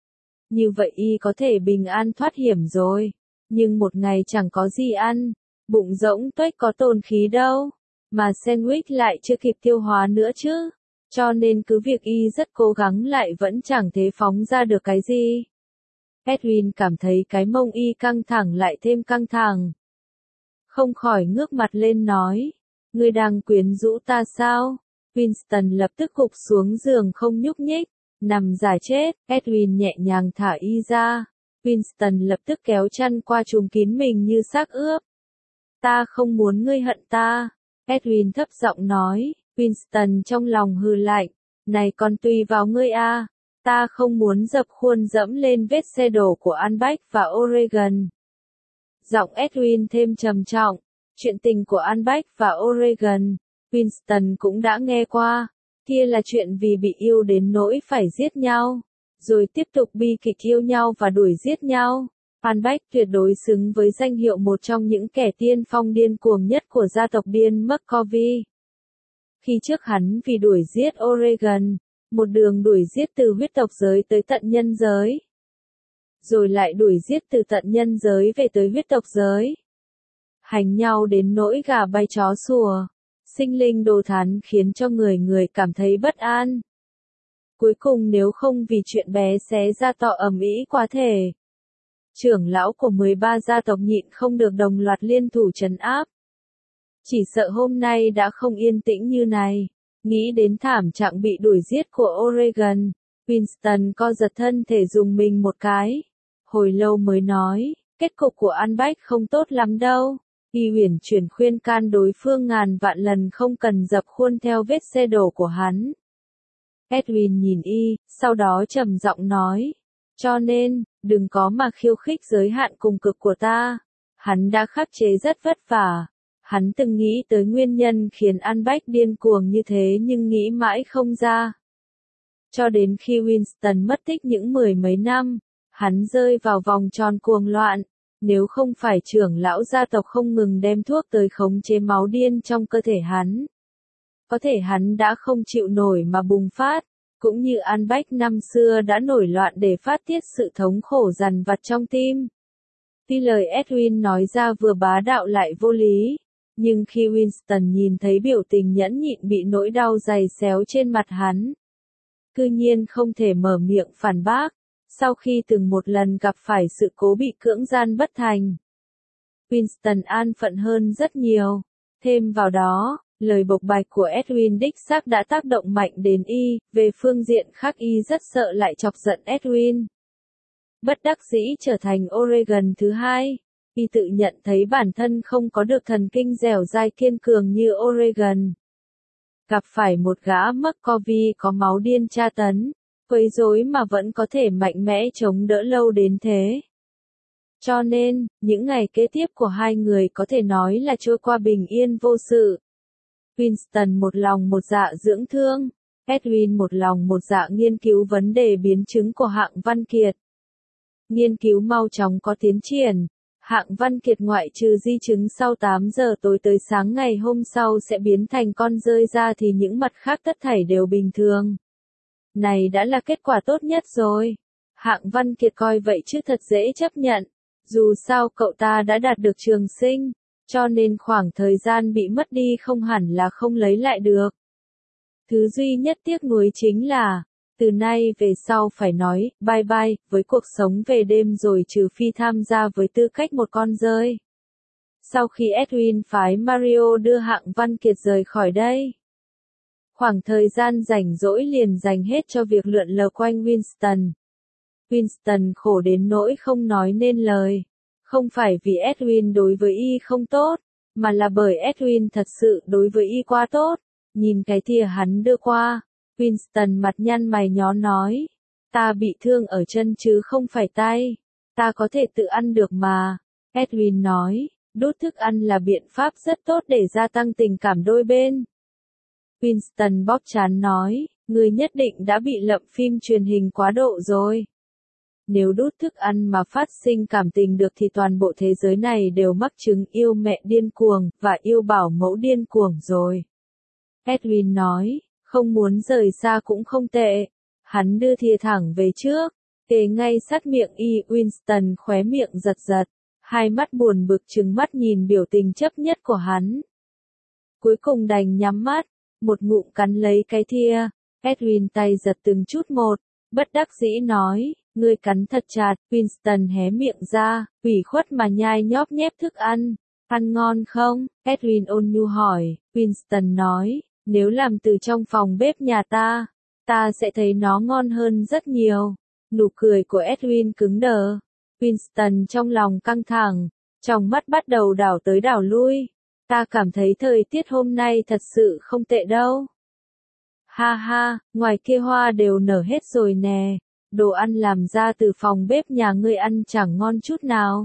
Như vậy y có thể bình an thoát hiểm rồi. Nhưng một ngày chẳng có gì ăn, bụng rỗng tuếch có tồn khí đâu, mà sandwich lại chưa kịp tiêu hóa nữa chứ. Cho nên cứ việc y rất cố gắng lại vẫn chẳng thể phóng ra được cái gì. Edwin cảm thấy cái mông y căng thẳng lại thêm căng thẳng. Không khỏi ngước mặt lên nói, ngươi đang quyến rũ ta sao? Winston lập tức gục xuống giường không nhúc nhích, nằm giả chết. Edwin nhẹ nhàng thả y ra. Winston lập tức kéo chăn qua trùm kín mình như xác ướp. Ta không muốn ngươi hận ta. Edwin thấp giọng nói. Winston trong lòng hừ lạnh. Này còn tùy vào ngươi a. Ta không muốn dập khuôn dẫm lên vết xe đổ của Albrecht và O'Regan. Giọng Edwin thêm trầm trọng. Chuyện tình của Albrecht và O'Regan, Winston cũng đã nghe qua. Kia là chuyện vì bị yêu đến nỗi phải giết nhau, rồi tiếp tục bi kịch yêu nhau và đuổi giết nhau. Albrecht tuyệt đối xứng với danh hiệu một trong những kẻ tiên phong điên cuồng nhất của gia tộc điên McCovey. Khi trước hắn vì đuổi giết O'Regan, một đường đuổi giết từ huyết tộc giới tới tận nhân giới, rồi lại đuổi giết từ tận nhân giới về tới huyết tộc giới. Hành nhau đến nỗi gà bay chó sủa, sinh linh đồ thán khiến cho người người cảm thấy bất an. Cuối cùng nếu không vì chuyện bé xé ra to ầm ĩ quá thể, trưởng lão của 13 gia tộc nhịn không được đồng loạt liên thủ trấn áp. Chỉ sợ hôm nay đã không yên tĩnh như này. Nghĩ đến thảm trạng bị đuổi giết của O'Regan, Winston co giật thân thể dùng mình một cái. Hồi lâu mới nói, kết cục của Albrecht không tốt lắm đâu. Y uyển chuyển khuyên can đối phương ngàn vạn lần không cần dập khuôn theo vết xe đổ của hắn. Edwin nhìn y, sau đó trầm giọng nói, cho nên, đừng có mà khiêu khích giới hạn cùng cực của ta. Hắn đã khắc chế rất vất vả. Hắn từng nghĩ tới nguyên nhân khiến Albrecht điên cuồng như thế nhưng nghĩ mãi không ra. Cho đến khi Winston mất tích những mười mấy năm, hắn rơi vào vòng tròn cuồng loạn. Nếu không phải trưởng lão gia tộc không ngừng đem thuốc tới khống chế máu điên trong cơ thể hắn, có thể hắn đã không chịu nổi mà bùng phát. cũng như An Bách năm xưa đã nổi loạn để phát tiết sự thống khổ dằn vặt trong tim. Tuy lời Edwin nói ra vừa bá đạo lại vô lý, nhưng khi Winston nhìn thấy biểu tình nhẫn nhịn bị nỗi đau giày xéo trên mặt hắn, cư nhiên không thể mở miệng phản bác, sau khi từng một lần gặp phải sự cố bị cưỡng gian bất thành. Winston an phận hơn rất nhiều. Thêm vào đó, lời bộc bạch của Edwin đích xác đã tác động mạnh đến y, về phương diện khác y rất sợ lại chọc giận Edwin. Bất đắc dĩ trở thành Oregon thứ hai, y tự nhận thấy bản thân không có được thần kinh dẻo dai kiên cường như Oregon. Gặp phải một gã McCovey có máu điên tra tấn, quấy rối mà vẫn có thể mạnh mẽ chống đỡ lâu đến thế. Cho nên, những ngày kế tiếp của hai người có thể nói là trôi qua bình yên vô sự. Winston một lòng một dạ dưỡng thương, Edwin một lòng một dạ nghiên cứu vấn đề biến chứng của Hạng Văn Kiệt. Nghiên cứu mau chóng có tiến triển, Hạng Văn Kiệt ngoại trừ di chứng sau 8 giờ tối tới sáng ngày hôm sau sẽ biến thành con rơi ra thì những mặt khác tất thảy đều bình thường. Này đã là kết quả tốt nhất rồi. Hạng Văn Kiệt coi vậy chứ thật dễ chấp nhận. Dù sao cậu ta đã đạt được trường sinh, cho nên khoảng thời gian bị mất đi không hẳn là không lấy lại được. Thứ duy nhất tiếc nuối chính là, từ nay về sau phải nói bye bye với cuộc sống về đêm rồi, trừ phi tham gia với tư cách một con rơi. Sau khi Edwin phái Mario đưa Hạng Văn Kiệt rời khỏi đây, khoảng thời gian rảnh rỗi liền dành hết cho việc lượn lờ quanh Winston. Winston khổ đến nỗi không nói nên lời. Không phải vì Edwin đối với y không tốt, mà là bởi Edwin thật sự đối với y quá tốt. Nhìn cái thìa hắn đưa qua, Winston mặt nhăn mày nhó nói, ta bị thương ở chân chứ không phải tay, ta có thể tự ăn được mà. Edwin nói, đút thức ăn là biện pháp rất tốt để gia tăng tình cảm đôi bên. Winston bóp trán nói, người nhất định đã bị lậm phim truyền hình quá độ rồi. Nếu đút thức ăn mà phát sinh cảm tình được thì toàn bộ thế giới này đều mắc chứng yêu mẹ điên cuồng, và yêu bảo mẫu điên cuồng rồi. Edwin nói, không muốn rời xa cũng không tệ. Hắn đưa thìa thẳng về trước, kề ngay sát miệng y. Winston khóe miệng giật giật, hai mắt buồn bực trừng mắt nhìn biểu tình chấp nhất của hắn. Cuối cùng đành nhắm mắt, một ngụm cắn lấy cái thìa. Edwin tay giật từng chút một, bất đắc dĩ nói, ngươi cắn thật chặt. Winston hé miệng ra, ủy khuất mà nhai nhóp nhép thức ăn. Ăn ngon không? Edwin ôn nhu hỏi. Winston nói, nếu làm từ trong phòng bếp nhà ta sẽ thấy nó ngon hơn rất nhiều. Nụ cười của Edwin cứng đờ. Winston trong lòng căng thẳng, trong mắt bắt đầu đảo tới đảo lui. Ta cảm thấy thời tiết hôm nay thật sự không tệ đâu. Ha ha, ngoài kia hoa đều nở hết rồi nè. Đồ ăn làm ra từ phòng bếp nhà ngươi ăn chẳng ngon chút nào.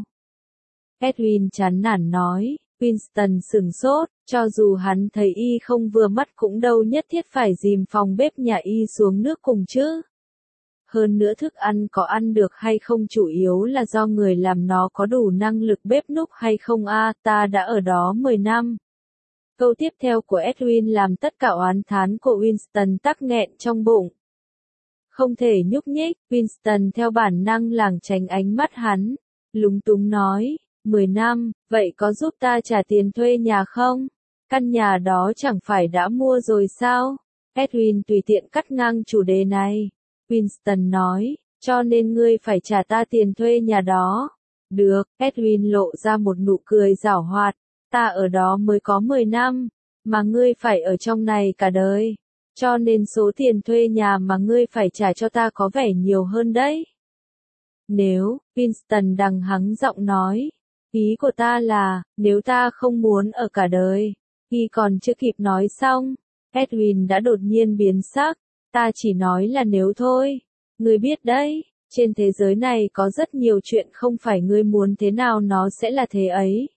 Edwin chán nản nói. Winston sửng sốt, cho dù hắn thấy y không vừa mắt cũng đâu nhất thiết phải dìm phòng bếp nhà y xuống nước cùng chứ. Hơn nữa thức ăn có ăn được hay không chủ yếu là do người làm nó có đủ năng lực bếp núc hay không a. Ta đã ở đó 10 năm. Câu tiếp theo của Edwin làm tất cả oán thán của Winston tắc nghẹn trong bụng. Không thể nhúc nhích, Winston theo bản năng lảng tránh ánh mắt hắn, lúng túng nói, 10 năm, vậy có giúp ta trả tiền thuê nhà không? Căn nhà đó chẳng phải đã mua rồi sao? Edwin tùy tiện cắt ngang chủ đề này. Winston nói, cho nên ngươi phải trả ta tiền thuê nhà đó. Được, Edwin lộ ra một nụ cười giảo hoạt, ta ở đó mới có 10 năm, mà ngươi phải ở trong này cả đời. Cho nên số tiền thuê nhà mà ngươi phải trả cho ta có vẻ nhiều hơn đấy. Nếu, Winston đằng hắng giọng nói, ý của ta là, nếu ta không muốn ở cả đời. Y còn chưa kịp nói xong, Edwin đã đột nhiên biến sắc, ta chỉ nói là nếu thôi. Ngươi biết đấy, trên thế giới này có rất nhiều chuyện không phải ngươi muốn thế nào nó sẽ là thế ấy.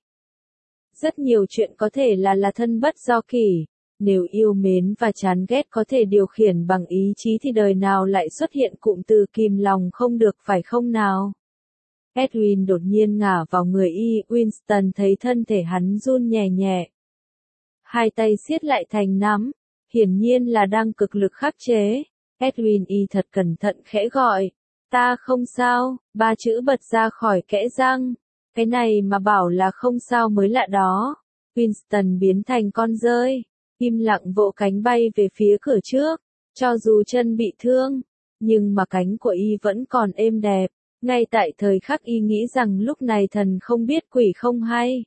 Rất nhiều chuyện có thể là thân bất do kỷ. Nếu yêu mến và chán ghét có thể điều khiển bằng ý chí thì đời nào lại xuất hiện cụm từ kìm lòng không được phải không nào? Edwin đột nhiên ngả vào người y. Winston thấy thân thể hắn run nhẹ nhẹ. Hai tay siết lại thành nắm, hiển nhiên là đang cực lực khắc chế. Edwin y thật cẩn thận khẽ gọi. Ta không sao, ba chữ bật ra khỏi kẽ răng. Cái này mà bảo là không sao mới lạ đó. Winston biến thành con dơi, im lặng vỗ cánh bay về phía cửa trước. Cho dù chân bị thương, nhưng mà cánh của y vẫn còn êm đẹp. Ngay tại thời khắc y nghĩ rằng lúc này thần không biết quỷ không hay.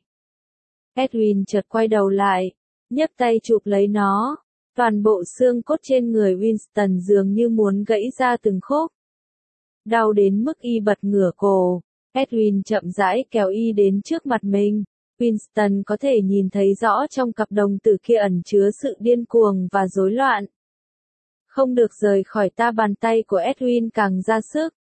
Edwin chợt quay đầu lại, nhấc tay chụp lấy nó. Toàn bộ xương cốt trên người Winston dường như muốn gãy ra từng khúc. Đau đến mức y bật ngửa cổ, Edwin chậm rãi kéo y đến trước mặt mình. Winston có thể nhìn thấy rõ trong cặp đồng tử kia ẩn chứa sự điên cuồng và rối loạn. Không được rời khỏi ta, bàn tay của Edwin càng ra sức.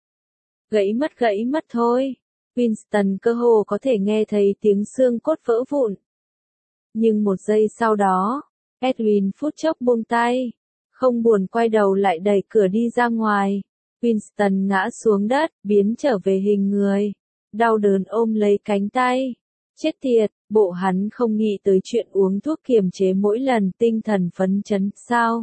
Gãy mất thôi. Winston cơ hồ có thể nghe thấy tiếng xương cốt vỡ vụn. Nhưng một giây sau đó, Edwin phút chốc buông tay, không buồn quay đầu lại đẩy cửa đi ra ngoài. Winston ngã xuống đất, biến trở về hình người, đau đớn ôm lấy cánh tay. Chết tiệt, bộ hắn không nghĩ tới chuyện uống thuốc kiềm chế mỗi lần tinh thần phấn chấn sao.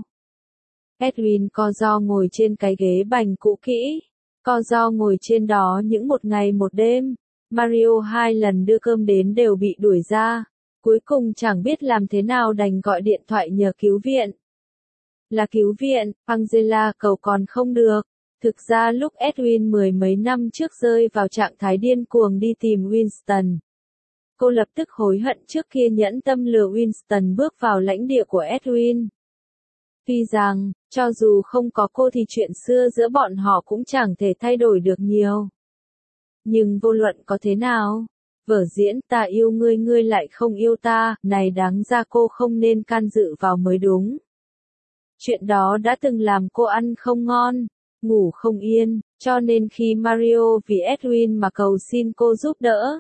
Edwin co ro ngồi trên cái ghế bành cũ kỹ, co ro ngồi trên đó những một ngày một đêm. Mario 2 lần đưa cơm đến đều bị đuổi ra. Cuối cùng chẳng biết làm thế nào đành gọi điện thoại nhờ cứu viện. Là cứu viện, Angela cầu còn không được. Thực ra lúc Edwin mười mấy năm trước rơi vào trạng thái điên cuồng đi tìm Winston, cô lập tức hối hận trước kia nhẫn tâm lừa Winston bước vào lãnh địa của Edwin. Tuy rằng, cho dù không có cô thì chuyện xưa giữa bọn họ cũng chẳng thể thay đổi được nhiều. Nhưng vô luận có thế nào, vở diễn ta yêu ngươi ngươi lại không yêu ta, này đáng ra cô không nên can dự vào mới đúng. Chuyện đó đã từng làm cô ăn không ngon, ngủ không yên, cho nên khi Mario vì Edwin mà cầu xin cô giúp đỡ,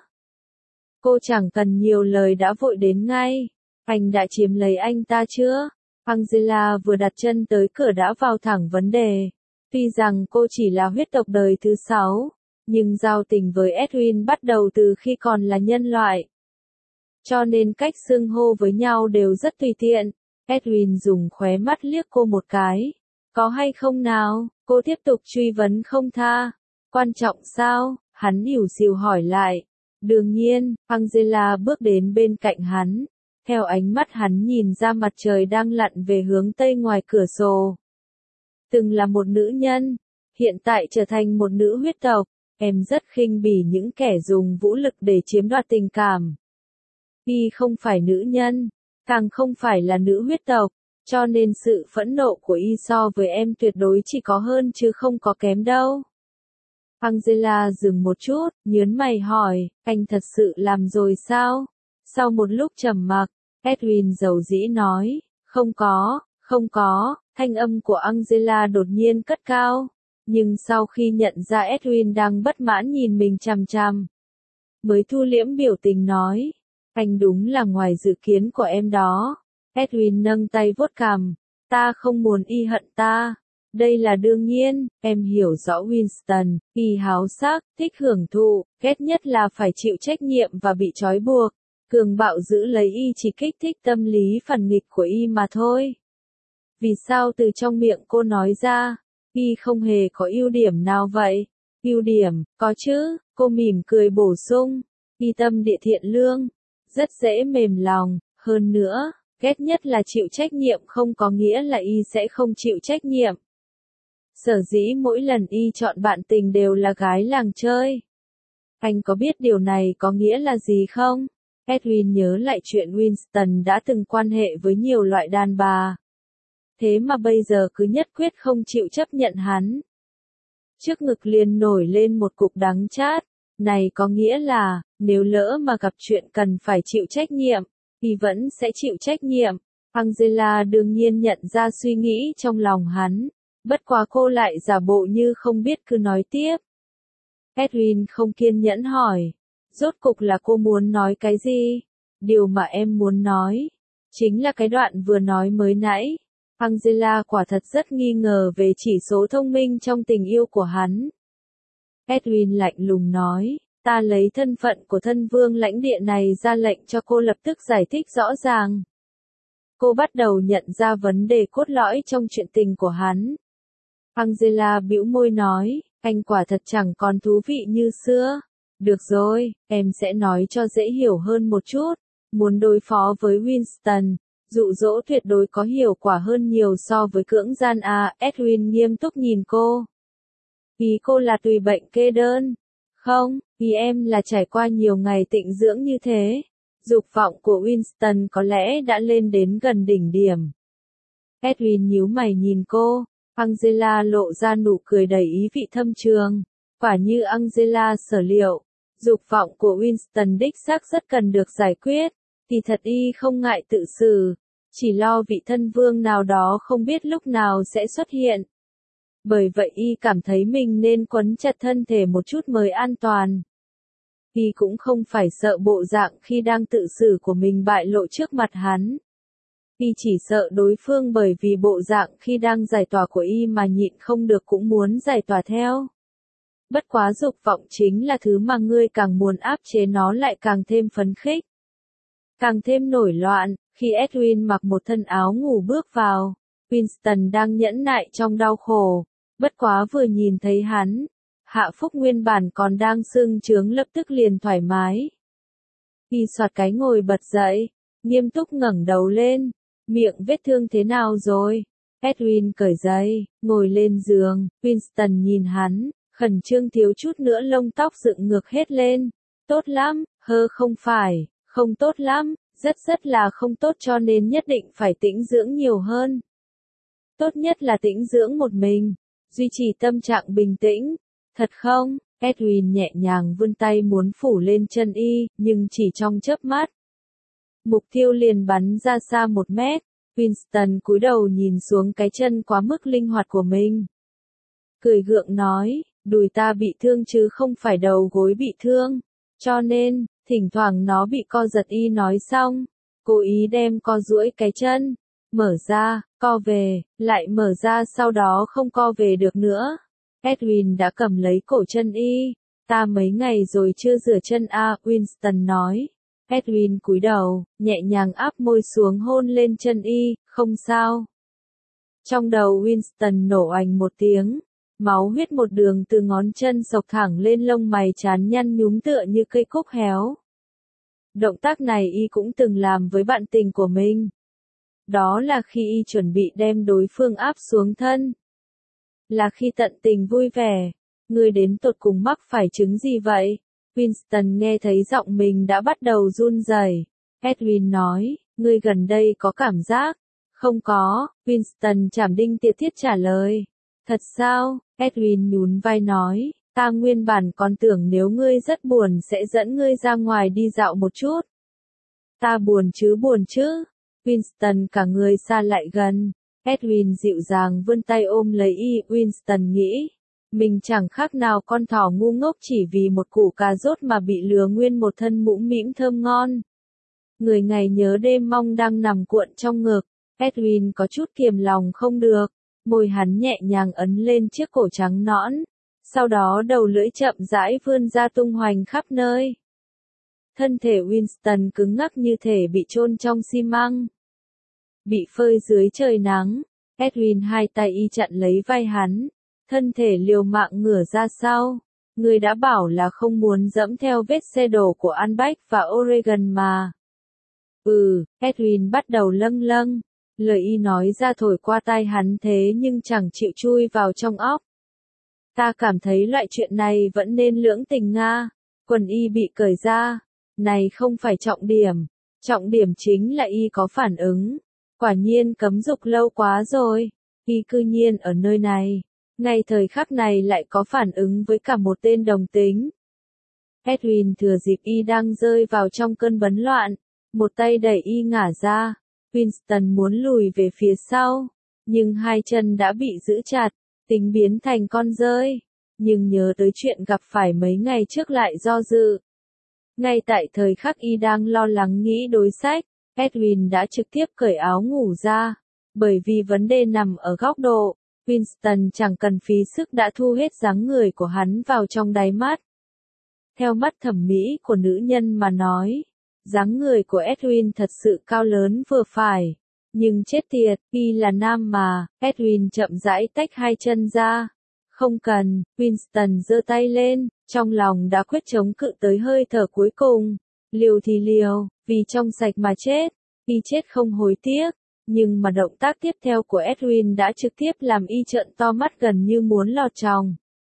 cô chẳng cần nhiều lời đã vội đến ngay. Anh đã chiếm lấy anh ta chưa? Angela vừa đặt chân tới cửa đã vào thẳng vấn đề. Tuy rằng cô chỉ là huyết tộc đời thứ 6, nhưng giao tình với Edwin bắt đầu từ khi còn là nhân loại. Cho nên cách xưng hô với nhau đều rất tùy tiện. Edwin dùng khóe mắt liếc cô một cái. Có hay không nào? Cô tiếp tục truy vấn không tha. Quan trọng sao? Hắn ỉu xìu hỏi lại. Đương nhiên, Angela bước đến bên cạnh hắn. Theo ánh mắt hắn nhìn ra mặt trời đang lặn về hướng tây ngoài cửa sổ. Từng là một nữ nhân, hiện tại trở thành một nữ huyết tộc. Em rất khinh bỉ những kẻ dùng vũ lực để chiếm đoạt tình cảm. Y không phải nữ nhân, càng không phải là nữ huyết tộc, cho nên sự phẫn nộ của Y so với em tuyệt đối chỉ có hơn chứ không có kém đâu. Angela dừng một chút, nhớn mày hỏi, anh thật sự làm rồi sao? Sau một lúc trầm mặc, Edwin dầu dĩ nói, không có, thanh âm của Angela đột nhiên cất cao. Nhưng sau khi nhận ra Edwin đang bất mãn nhìn mình chằm chằm, mới thu liễm biểu tình nói, anh đúng là ngoài dự kiến của em đó. Edwin nâng tay vuốt cằm, ta không muốn Y hận ta. Đây là đương nhiên, em hiểu rõ Winston, Y háo sắc, thích hưởng thụ, ghét nhất là phải chịu trách nhiệm và bị trói buộc. Cường bạo giữ lấy Y chỉ kích thích tâm lý phản nghịch của Y mà thôi. Vì sao từ trong miệng cô nói ra, Y không hề có ưu điểm nào vậy? Ưu điểm, có chứ, cô mỉm cười bổ sung. Y tâm địa thiện lương, rất dễ mềm lòng, hơn nữa, ghét nhất là chịu trách nhiệm không có nghĩa là Y sẽ không chịu trách nhiệm. Sở dĩ mỗi lần Y chọn bạn tình đều là gái làng chơi. Anh có biết điều này có nghĩa là gì không? Edwin nhớ lại chuyện Winston đã từng quan hệ với nhiều loại đàn bà. Thế mà bây giờ cứ nhất quyết không chịu chấp nhận hắn. Trước ngực liền nổi lên một cục đắng chát. Này có nghĩa là, nếu lỡ mà gặp chuyện cần phải chịu trách nhiệm, thì vẫn sẽ chịu trách nhiệm. Angela đương nhiên nhận ra suy nghĩ trong lòng hắn. Bất quá cô lại giả bộ như không biết cứ nói tiếp. Edwin không kiên nhẫn hỏi. Rốt cục là cô muốn nói cái gì? Điều mà em muốn nói, chính là cái đoạn vừa nói mới nãy. Angela quả thật rất nghi ngờ về chỉ số thông minh trong tình yêu của hắn. Edwin lạnh lùng nói, ta lấy thân phận của thân vương lãnh địa này ra lệnh cho cô lập tức giải thích rõ ràng. Cô bắt đầu nhận ra vấn đề cốt lõi trong chuyện tình của hắn. Angela bĩu môi nói, anh quả thật chẳng còn thú vị như xưa. Được rồi, em sẽ nói cho dễ hiểu hơn một chút. Muốn đối phó với Winston, dụ dỗ tuyệt đối có hiệu quả hơn nhiều so với cưỡng gian à. Edwin nghiêm túc nhìn cô. Ý cô là tùy bệnh kê đơn. Không, ý em là trải qua nhiều ngày tịnh dưỡng như thế. Dục vọng của Winston có lẽ đã lên đến gần đỉnh điểm. Edwin nhíu mày nhìn cô. Angela lộ ra nụ cười đầy ý vị thâm trường. Quả như Angela sở liệu, dục vọng của Winston đích xác rất cần được giải quyết. Thì thật y không ngại tự xử, chỉ lo vị thân vương nào đó không biết lúc nào sẽ xuất hiện. Bởi vậy y cảm thấy mình nên quấn chặt thân thể một chút mới an toàn. Y cũng không phải sợ bộ dạng khi đang tự xử của mình bại lộ trước mặt hắn. Y chỉ sợ đối phương bởi vì bộ dạng khi đang giải tỏa của y mà nhịn không được cũng muốn giải tỏa theo. Bất quá dục vọng chính là thứ mà ngươi càng muốn áp chế nó lại càng thêm phấn khích. Càng thêm nổi loạn, khi Edwin mặc một thân áo ngủ bước vào, Winston đang nhẫn nại trong đau khổ. Bất quá vừa nhìn thấy hắn, Hạ Phúc nguyên bản còn đang sưng trướng lập tức liền thoải mái. Y soạt cái ngồi bật dậy, nghiêm túc ngẩng đầu lên, miệng vết thương thế nào rồi? Edwin cởi giày, ngồi lên giường, Winston nhìn hắn, khẩn trương thiếu chút nữa lông tóc dựng ngược hết lên. Tốt lắm, không phải, không tốt lắm, rất là không tốt cho nên nhất định phải tĩnh dưỡng nhiều hơn. Tốt nhất là tĩnh dưỡng một mình, duy trì tâm trạng bình tĩnh. Thật không? Edwin nhẹ nhàng vươn tay muốn phủ lên chân y, nhưng chỉ trong chớp mắt. Mục tiêu liền bắn ra xa 1 mét. Winston cúi đầu nhìn xuống cái chân quá mức linh hoạt của mình. Cười gượng nói, đùi ta bị thương chứ không phải đầu gối bị thương. Cho nên, thỉnh thoảng nó bị co giật. Y nói xong, cố ý đem co duỗi cái chân. Mở ra, co về, lại mở ra sau đó không co về được nữa. Edwin đã cầm lấy cổ chân y. Ta mấy ngày rồi chưa rửa chân à, Winston nói. Edwin cúi đầu, nhẹ nhàng áp môi xuống hôn lên chân y, không sao. Trong đầu Winston nổ oành một tiếng, máu huyết một đường từ ngón chân xộc thẳng lên lông mày trán nhăn nhúm tựa như cây cúc héo. Động tác này y cũng từng làm với bạn tình của mình. Đó là khi y chuẩn bị đem đối phương áp xuống thân. Là khi tận tình vui vẻ. Ngươi đến tột cùng mắc phải chứng gì vậy? Winston nghe thấy giọng mình đã bắt đầu run rẩy. Edwin nói, ngươi gần đây có cảm giác? Không có, Winston chảm đinh tiệt thiết trả lời. Thật sao? Edwin nhún vai nói, ta nguyên bản còn tưởng nếu ngươi rất buồn sẽ dẫn ngươi ra ngoài đi dạo một chút. Ta buồn chứ. Winston cả người xa lại gần. Edwin dịu dàng vươn tay ôm lấy y. Winston nghĩ, mình chẳng khác nào con thỏ ngu ngốc chỉ vì một củ cà rốt mà bị lừa nguyên một thân mũm mĩm thơm ngon. Người ngày nhớ đêm mong đang nằm cuộn trong ngực. Edwin có chút kiềm lòng không được. Môi hắn nhẹ nhàng ấn lên chiếc cổ trắng nõn. Sau đó đầu lưỡi chậm rãi vươn ra tung hoành khắp nơi. Thân thể Winston cứng ngắc như thể bị chôn trong xi măng. Bị phơi dưới trời nắng. Edwin hai tay y chặn lấy vai hắn. Thân thể liều mạng ngửa ra sau. Người đã bảo là không muốn dẫm theo vết xe đổ của Albrecht và Oregon mà. Edwin bắt đầu lâng lâng. Lời y nói ra thổi qua tai hắn thế nhưng chẳng chịu chui vào trong óc. Ta cảm thấy loại chuyện này vẫn nên lưỡng tình Nga. Quần y bị cởi ra. Này không phải trọng điểm. Trọng điểm chính là y có phản ứng. Quả nhiên cấm dục lâu quá rồi. Y cư nhiên ở nơi này. Ngay thời khắc này lại có phản ứng với cả một tên đồng tính. Edwin thừa dịp y đang rơi vào trong cơn bấn loạn. Một tay đẩy y ngả ra. Winston muốn lùi về phía sau. Nhưng hai chân đã bị giữ chặt. Tính biến thành con dơi. Nhưng nhớ tới chuyện gặp phải mấy ngày trước lại do dự. Ngay tại thời khắc y đang lo lắng nghĩ đối sách, Edwin đã trực tiếp cởi áo ngủ ra. Bởi vì vấn đề nằm ở góc độ, Winston chẳng cần phí sức đã thu hết dáng người của hắn vào trong đáy mắt. Theo mắt thẩm mỹ của nữ nhân mà nói, dáng người của Edwin thật sự cao lớn vừa phải. Nhưng chết tiệt, y là nam mà. Edwin chậm rãi tách hai chân ra. Không cần, Winston giơ tay lên, trong lòng đã quyết chống cự tới hơi thở cuối cùng. Liều thì liều, vì trong sạch mà chết, y chết không hối tiếc. Nhưng mà động tác tiếp theo của Edwin đã trực tiếp làm y trợn to mắt gần như muốn lọt tròng.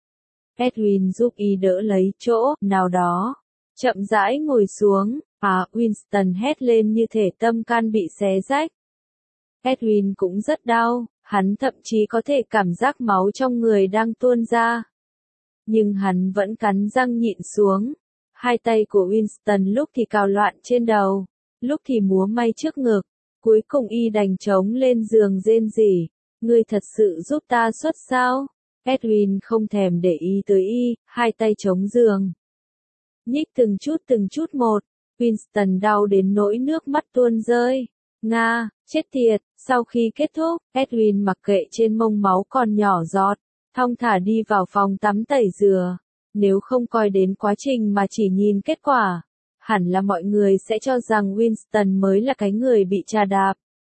Edwin giúp y đỡ lấy chỗ nào đó, chậm rãi ngồi xuống. Winston hét lên như thể tâm can bị xé rách. Edwin cũng rất đau, hắn thậm chí có thể cảm giác máu trong người đang tuôn ra. Nhưng hắn vẫn cắn răng nhịn xuống. Hai tay của Winston lúc thì cào loạn trên đầu, lúc thì múa may trước ngực. Cuối cùng y đành trống lên giường rên rỉ. Ngươi thật sự giúp ta xuất sao? Edwin không thèm để ý tới y, hai tay chống giường. Nhích từng chút một. Winston đau đến nỗi nước mắt tuôn rơi. Nga, chết tiệt. Sau khi kết thúc, Edwin mặc kệ trên mông máu còn nhỏ giọt, thong thả đi vào phòng tắm tẩy rửa. Nếu không coi đến quá trình mà chỉ nhìn kết quả, hẳn là mọi người sẽ cho rằng Winston mới là cái người bị trà đạp.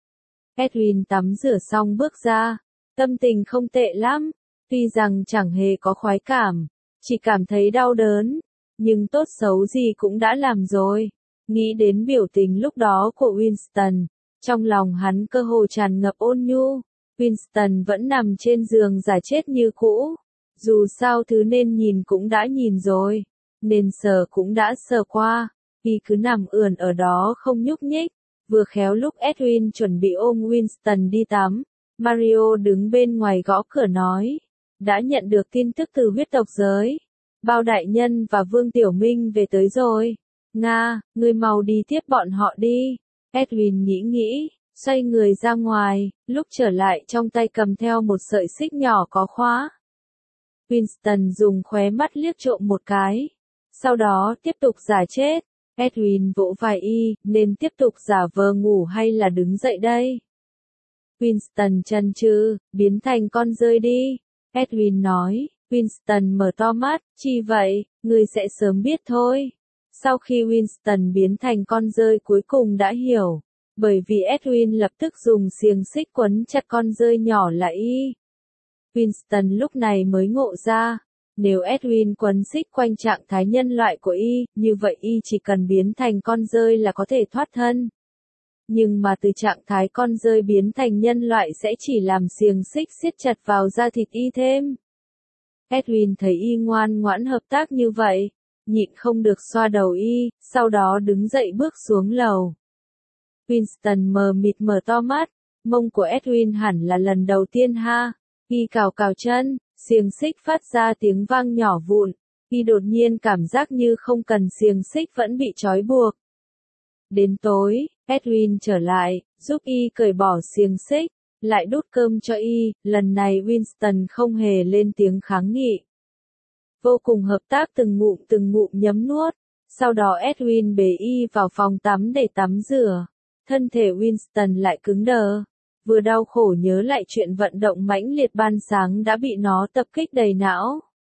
Edwin tắm rửa xong bước ra, tâm tình không tệ lắm, tuy rằng chẳng hề có khoái cảm, chỉ cảm thấy đau đớn, nhưng tốt xấu gì cũng đã làm rồi. Nghĩ đến biểu tình lúc đó của Winston, trong lòng hắn cơ hồ tràn ngập ôn nhu. Winston vẫn nằm trên giường giả chết như cũ. Dù sao thứ nên nhìn cũng đã nhìn rồi, nên sờ cũng đã sờ qua, y cứ nằm ườn ở đó không nhúc nhích. Vừa khéo lúc Edwin chuẩn bị ôm Winston đi tắm, Mario đứng bên ngoài gõ cửa nói, đã nhận được tin tức từ huyết tộc giới. Bao đại nhân và Vương Tiểu Minh về tới rồi. Nga, ngươi mau đi tiếp bọn họ đi. Edwin nghĩ, xoay người ra ngoài, lúc trở lại trong tay cầm theo một sợi xích nhỏ có khóa. Winston dùng khóe mắt liếc trộm một cái. Sau đó tiếp tục giả chết. Edwin vỗ vai y, nên tiếp tục giả vờ ngủ hay là đứng dậy đây? Winston chần chừ, biến thành con dơi đi. Edwin nói. Winston mở to mắt, chi vậy, ngươi sẽ sớm biết thôi. Sau khi Winston biến thành con dơi cuối cùng đã hiểu, bởi vì Edwin lập tức dùng xiềng xích quấn chặt con dơi nhỏ lại y. Winston lúc này mới ngộ ra, nếu Edwin quấn xích quanh trạng thái nhân loại của y, như vậy y chỉ cần biến thành con dơi là có thể thoát thân. Nhưng mà từ trạng thái con dơi biến thành nhân loại sẽ chỉ làm xiềng xích siết chặt vào da thịt y thêm. Edwin thấy y ngoan ngoãn hợp tác như vậy, nhịn không được xoa đầu y, sau đó đứng dậy bước xuống lầu. Winston mờ mịt mở to mắt, mông của Edwin hẳn là lần đầu tiên ha. Y cào cào chân, xiềng xích phát ra tiếng vang nhỏ vụn, y đột nhiên cảm giác như không cần xiềng xích vẫn bị trói buộc. Đến tối, Edwin trở lại, giúp y cởi bỏ xiềng xích, lại đút cơm cho y, lần này Winston không hề lên tiếng kháng nghị. Vô cùng hợp tác từng ngụm nhấm nuốt, sau đó Edwin bế y vào phòng tắm để tắm rửa. Thân thể Winston lại cứng đờ, vừa đau khổ nhớ lại chuyện vận động mãnh liệt ban sáng đã bị nó tập kích đầy não.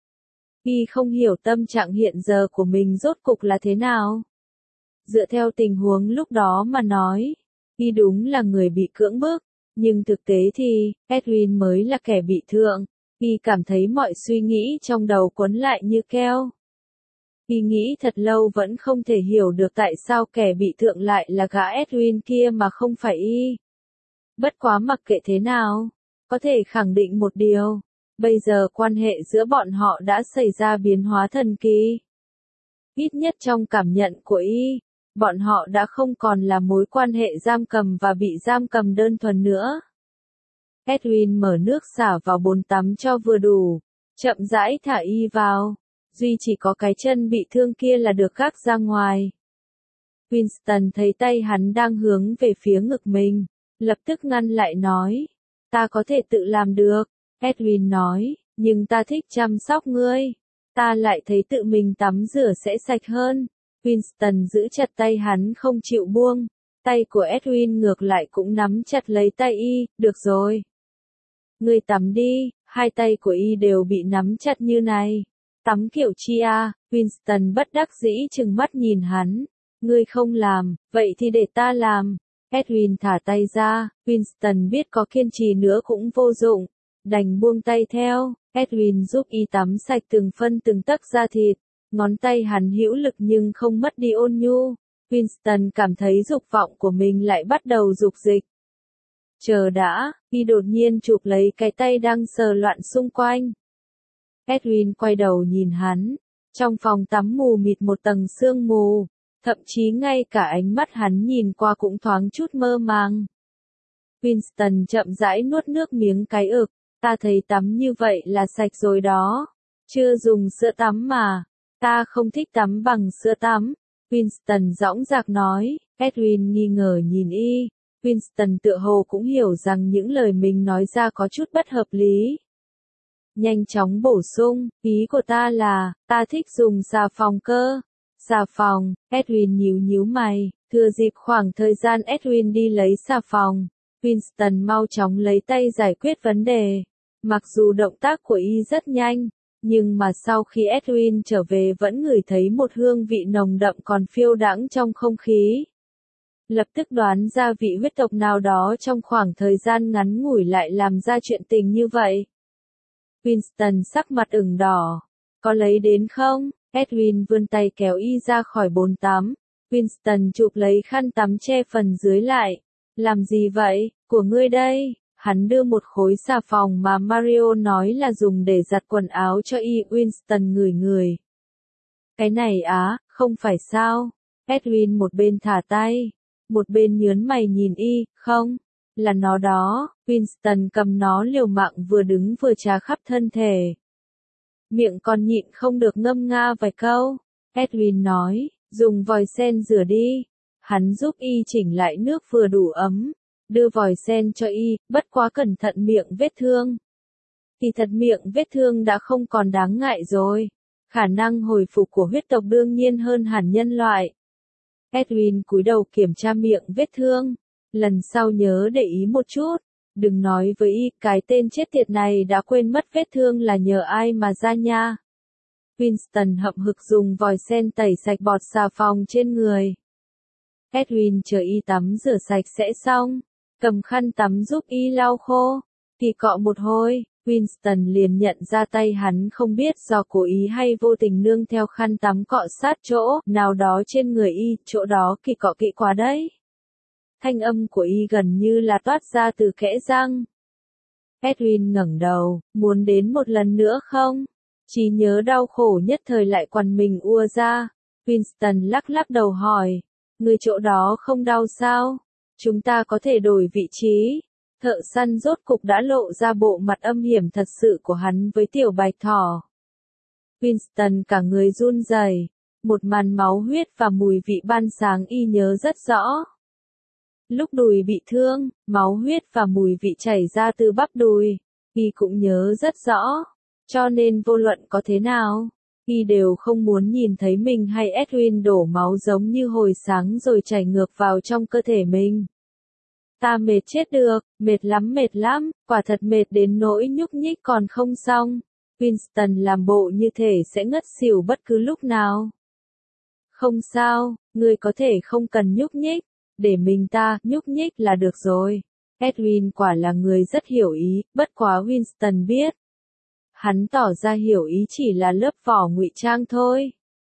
Y không hiểu tâm trạng hiện giờ của mình rốt cục là thế nào. Dựa theo tình huống lúc đó mà nói, y đúng là người bị cưỡng bức, nhưng thực tế thì, Edwin mới là kẻ bị thượng. Y cảm thấy mọi suy nghĩ trong đầu quấn lại như keo. Y nghĩ thật lâu vẫn không thể hiểu được tại sao kẻ bị thượng lại là gã Edwin kia mà không phải y. Bất quá mặc kệ thế nào, có thể khẳng định một điều, bây giờ quan hệ giữa bọn họ đã xảy ra biến hóa thần kỳ. Ít nhất trong cảm nhận của y, bọn họ đã không còn là mối quan hệ giam cầm và bị giam cầm đơn thuần nữa. Edwin mở nước xả vào bồn tắm cho vừa đủ, chậm rãi thả y vào, duy chỉ có cái chân bị thương kia là được gác ra ngoài. Winston thấy tay hắn đang hướng về phía ngực mình, lập tức ngăn lại nói, ta có thể tự làm được. Edwin nói, nhưng ta thích chăm sóc ngươi, ta lại thấy tự mình tắm rửa sẽ sạch hơn. Winston giữ chặt tay hắn không chịu buông, tay của Edwin ngược lại cũng nắm chặt lấy tay y, được rồi. Ngươi tắm đi, hai tay của y đều bị nắm chặt như này. Tắm kiểu chi à, Winston bất đắc dĩ trừng mắt nhìn hắn. Ngươi không làm, vậy thì để ta làm. Edwin thả tay ra, Winston biết có kiên trì nữa cũng vô dụng, đành buông tay theo. Edwin giúp y tắm sạch từng phân từng tấc da thịt, ngón tay hắn hữu lực nhưng không mất đi ôn nhu. Winston cảm thấy dục vọng của mình lại bắt đầu dục dịch. Chờ đã, y đột nhiên chụp lấy cái tay đang sờ loạn xung quanh. Edwin quay đầu nhìn hắn, trong phòng tắm mù mịt một tầng sương mù, thậm chí ngay cả ánh mắt hắn nhìn qua cũng thoáng chút mơ màng. Winston chậm rãi nuốt nước miếng cái ực, ta thấy tắm như vậy là sạch rồi đó, chưa dùng sữa tắm mà, ta không thích tắm bằng sữa tắm. Winston dõng dạc nói. Edwin nghi ngờ nhìn y. Winston tựa hồ cũng hiểu rằng những lời mình nói ra có chút bất hợp lý. Nhanh chóng bổ sung, ý của ta là, ta thích dùng xà phòng cơ. Xà phòng, Edwin nhíu mày, thừa dịp khoảng thời gian Edwin đi lấy xà phòng, Winston mau chóng lấy tay giải quyết vấn đề. Mặc dù động tác của y rất nhanh, nhưng mà sau khi Edwin trở về vẫn ngửi thấy một hương vị nồng đậm còn phiêu đãng trong không khí. Lập tức đoán ra vị huyết tộc nào đó trong khoảng thời gian ngắn ngủi lại làm ra chuyện tình như vậy. Winston sắc mặt ửng đỏ. Có lấy đến không? Edwin vươn tay kéo y ra khỏi bồn tắm. Winston chụp lấy khăn tắm che phần dưới lại. Làm gì vậy? Của ngươi đây? Hắn đưa một khối xà phòng mà Mario nói là dùng để giặt quần áo cho y. Winston ngửi. Cái này á, không phải sao? Edwin một bên thả tay, một bên nhớn mày nhìn y. Không, là nó đó. Winston cầm nó liều mạng vừa đứng vừa chà khắp thân thể. Miệng còn nhịn không được ngâm nga vài câu. Edwin nói, dùng vòi sen rửa đi. Hắn giúp y chỉnh lại nước vừa đủ ấm, đưa vòi sen cho y, bất quá cẩn thận miệng vết thương. Thì thật miệng vết thương đã không còn đáng ngại rồi. Khả năng hồi phục của huyết tộc đương nhiên hơn hẳn nhân loại. Edwin cúi đầu kiểm tra miệng vết thương. Lần sau nhớ để ý một chút. Đừng nói với y, cái tên chết tiệt này đã quên mất vết thương là nhờ ai mà ra nha. Winston hậm hực dùng vòi sen tẩy sạch bọt xà phòng trên người. Edwin chờ y tắm rửa sạch sẽ xong, cầm khăn tắm giúp y lau khô, thì cọ một hồi, Winston liền nhận ra tay hắn không biết do cố ý hay vô tình nương theo khăn tắm cọ sát chỗ nào đó trên người y, chỗ đó kỳ cọ kỹ quá đấy. Thanh âm của y gần như là toát ra từ kẽ răng. Edwin ngẩng đầu, muốn đến một lần nữa không? Trí nhớ đau khổ nhất thời lại quằn mình ùa ra. Winston lắc đầu hỏi, người chỗ đó không đau sao? Chúng ta có thể đổi vị trí. Thợ săn rốt cục đã lộ ra bộ mặt âm hiểm thật sự của hắn với tiểu bạch thỏ. Winston cả người run rẩy, một màn máu huyết và mùi vị ban sáng y nhớ rất rõ. Lúc đùi bị thương, máu huyết và mùi vị chảy ra từ bắp đùi, y cũng nhớ rất rõ. Cho nên vô luận có thế nào, y đều không muốn nhìn thấy mình hay Edwin đổ máu giống như hồi sáng rồi chảy ngược vào trong cơ thể mình. Ta mệt chết được, mệt lắm, quả thật mệt đến nỗi nhúc nhích còn không xong. Winston làm bộ như thể sẽ ngất xỉu bất cứ lúc nào. Không sao, ngươi có thể không cần nhúc nhích, để mình ta nhúc nhích là được rồi. Edwin quả là người rất hiểu ý, bất quá Winston biết. Hắn tỏ ra hiểu ý chỉ là lớp vỏ ngụy trang thôi.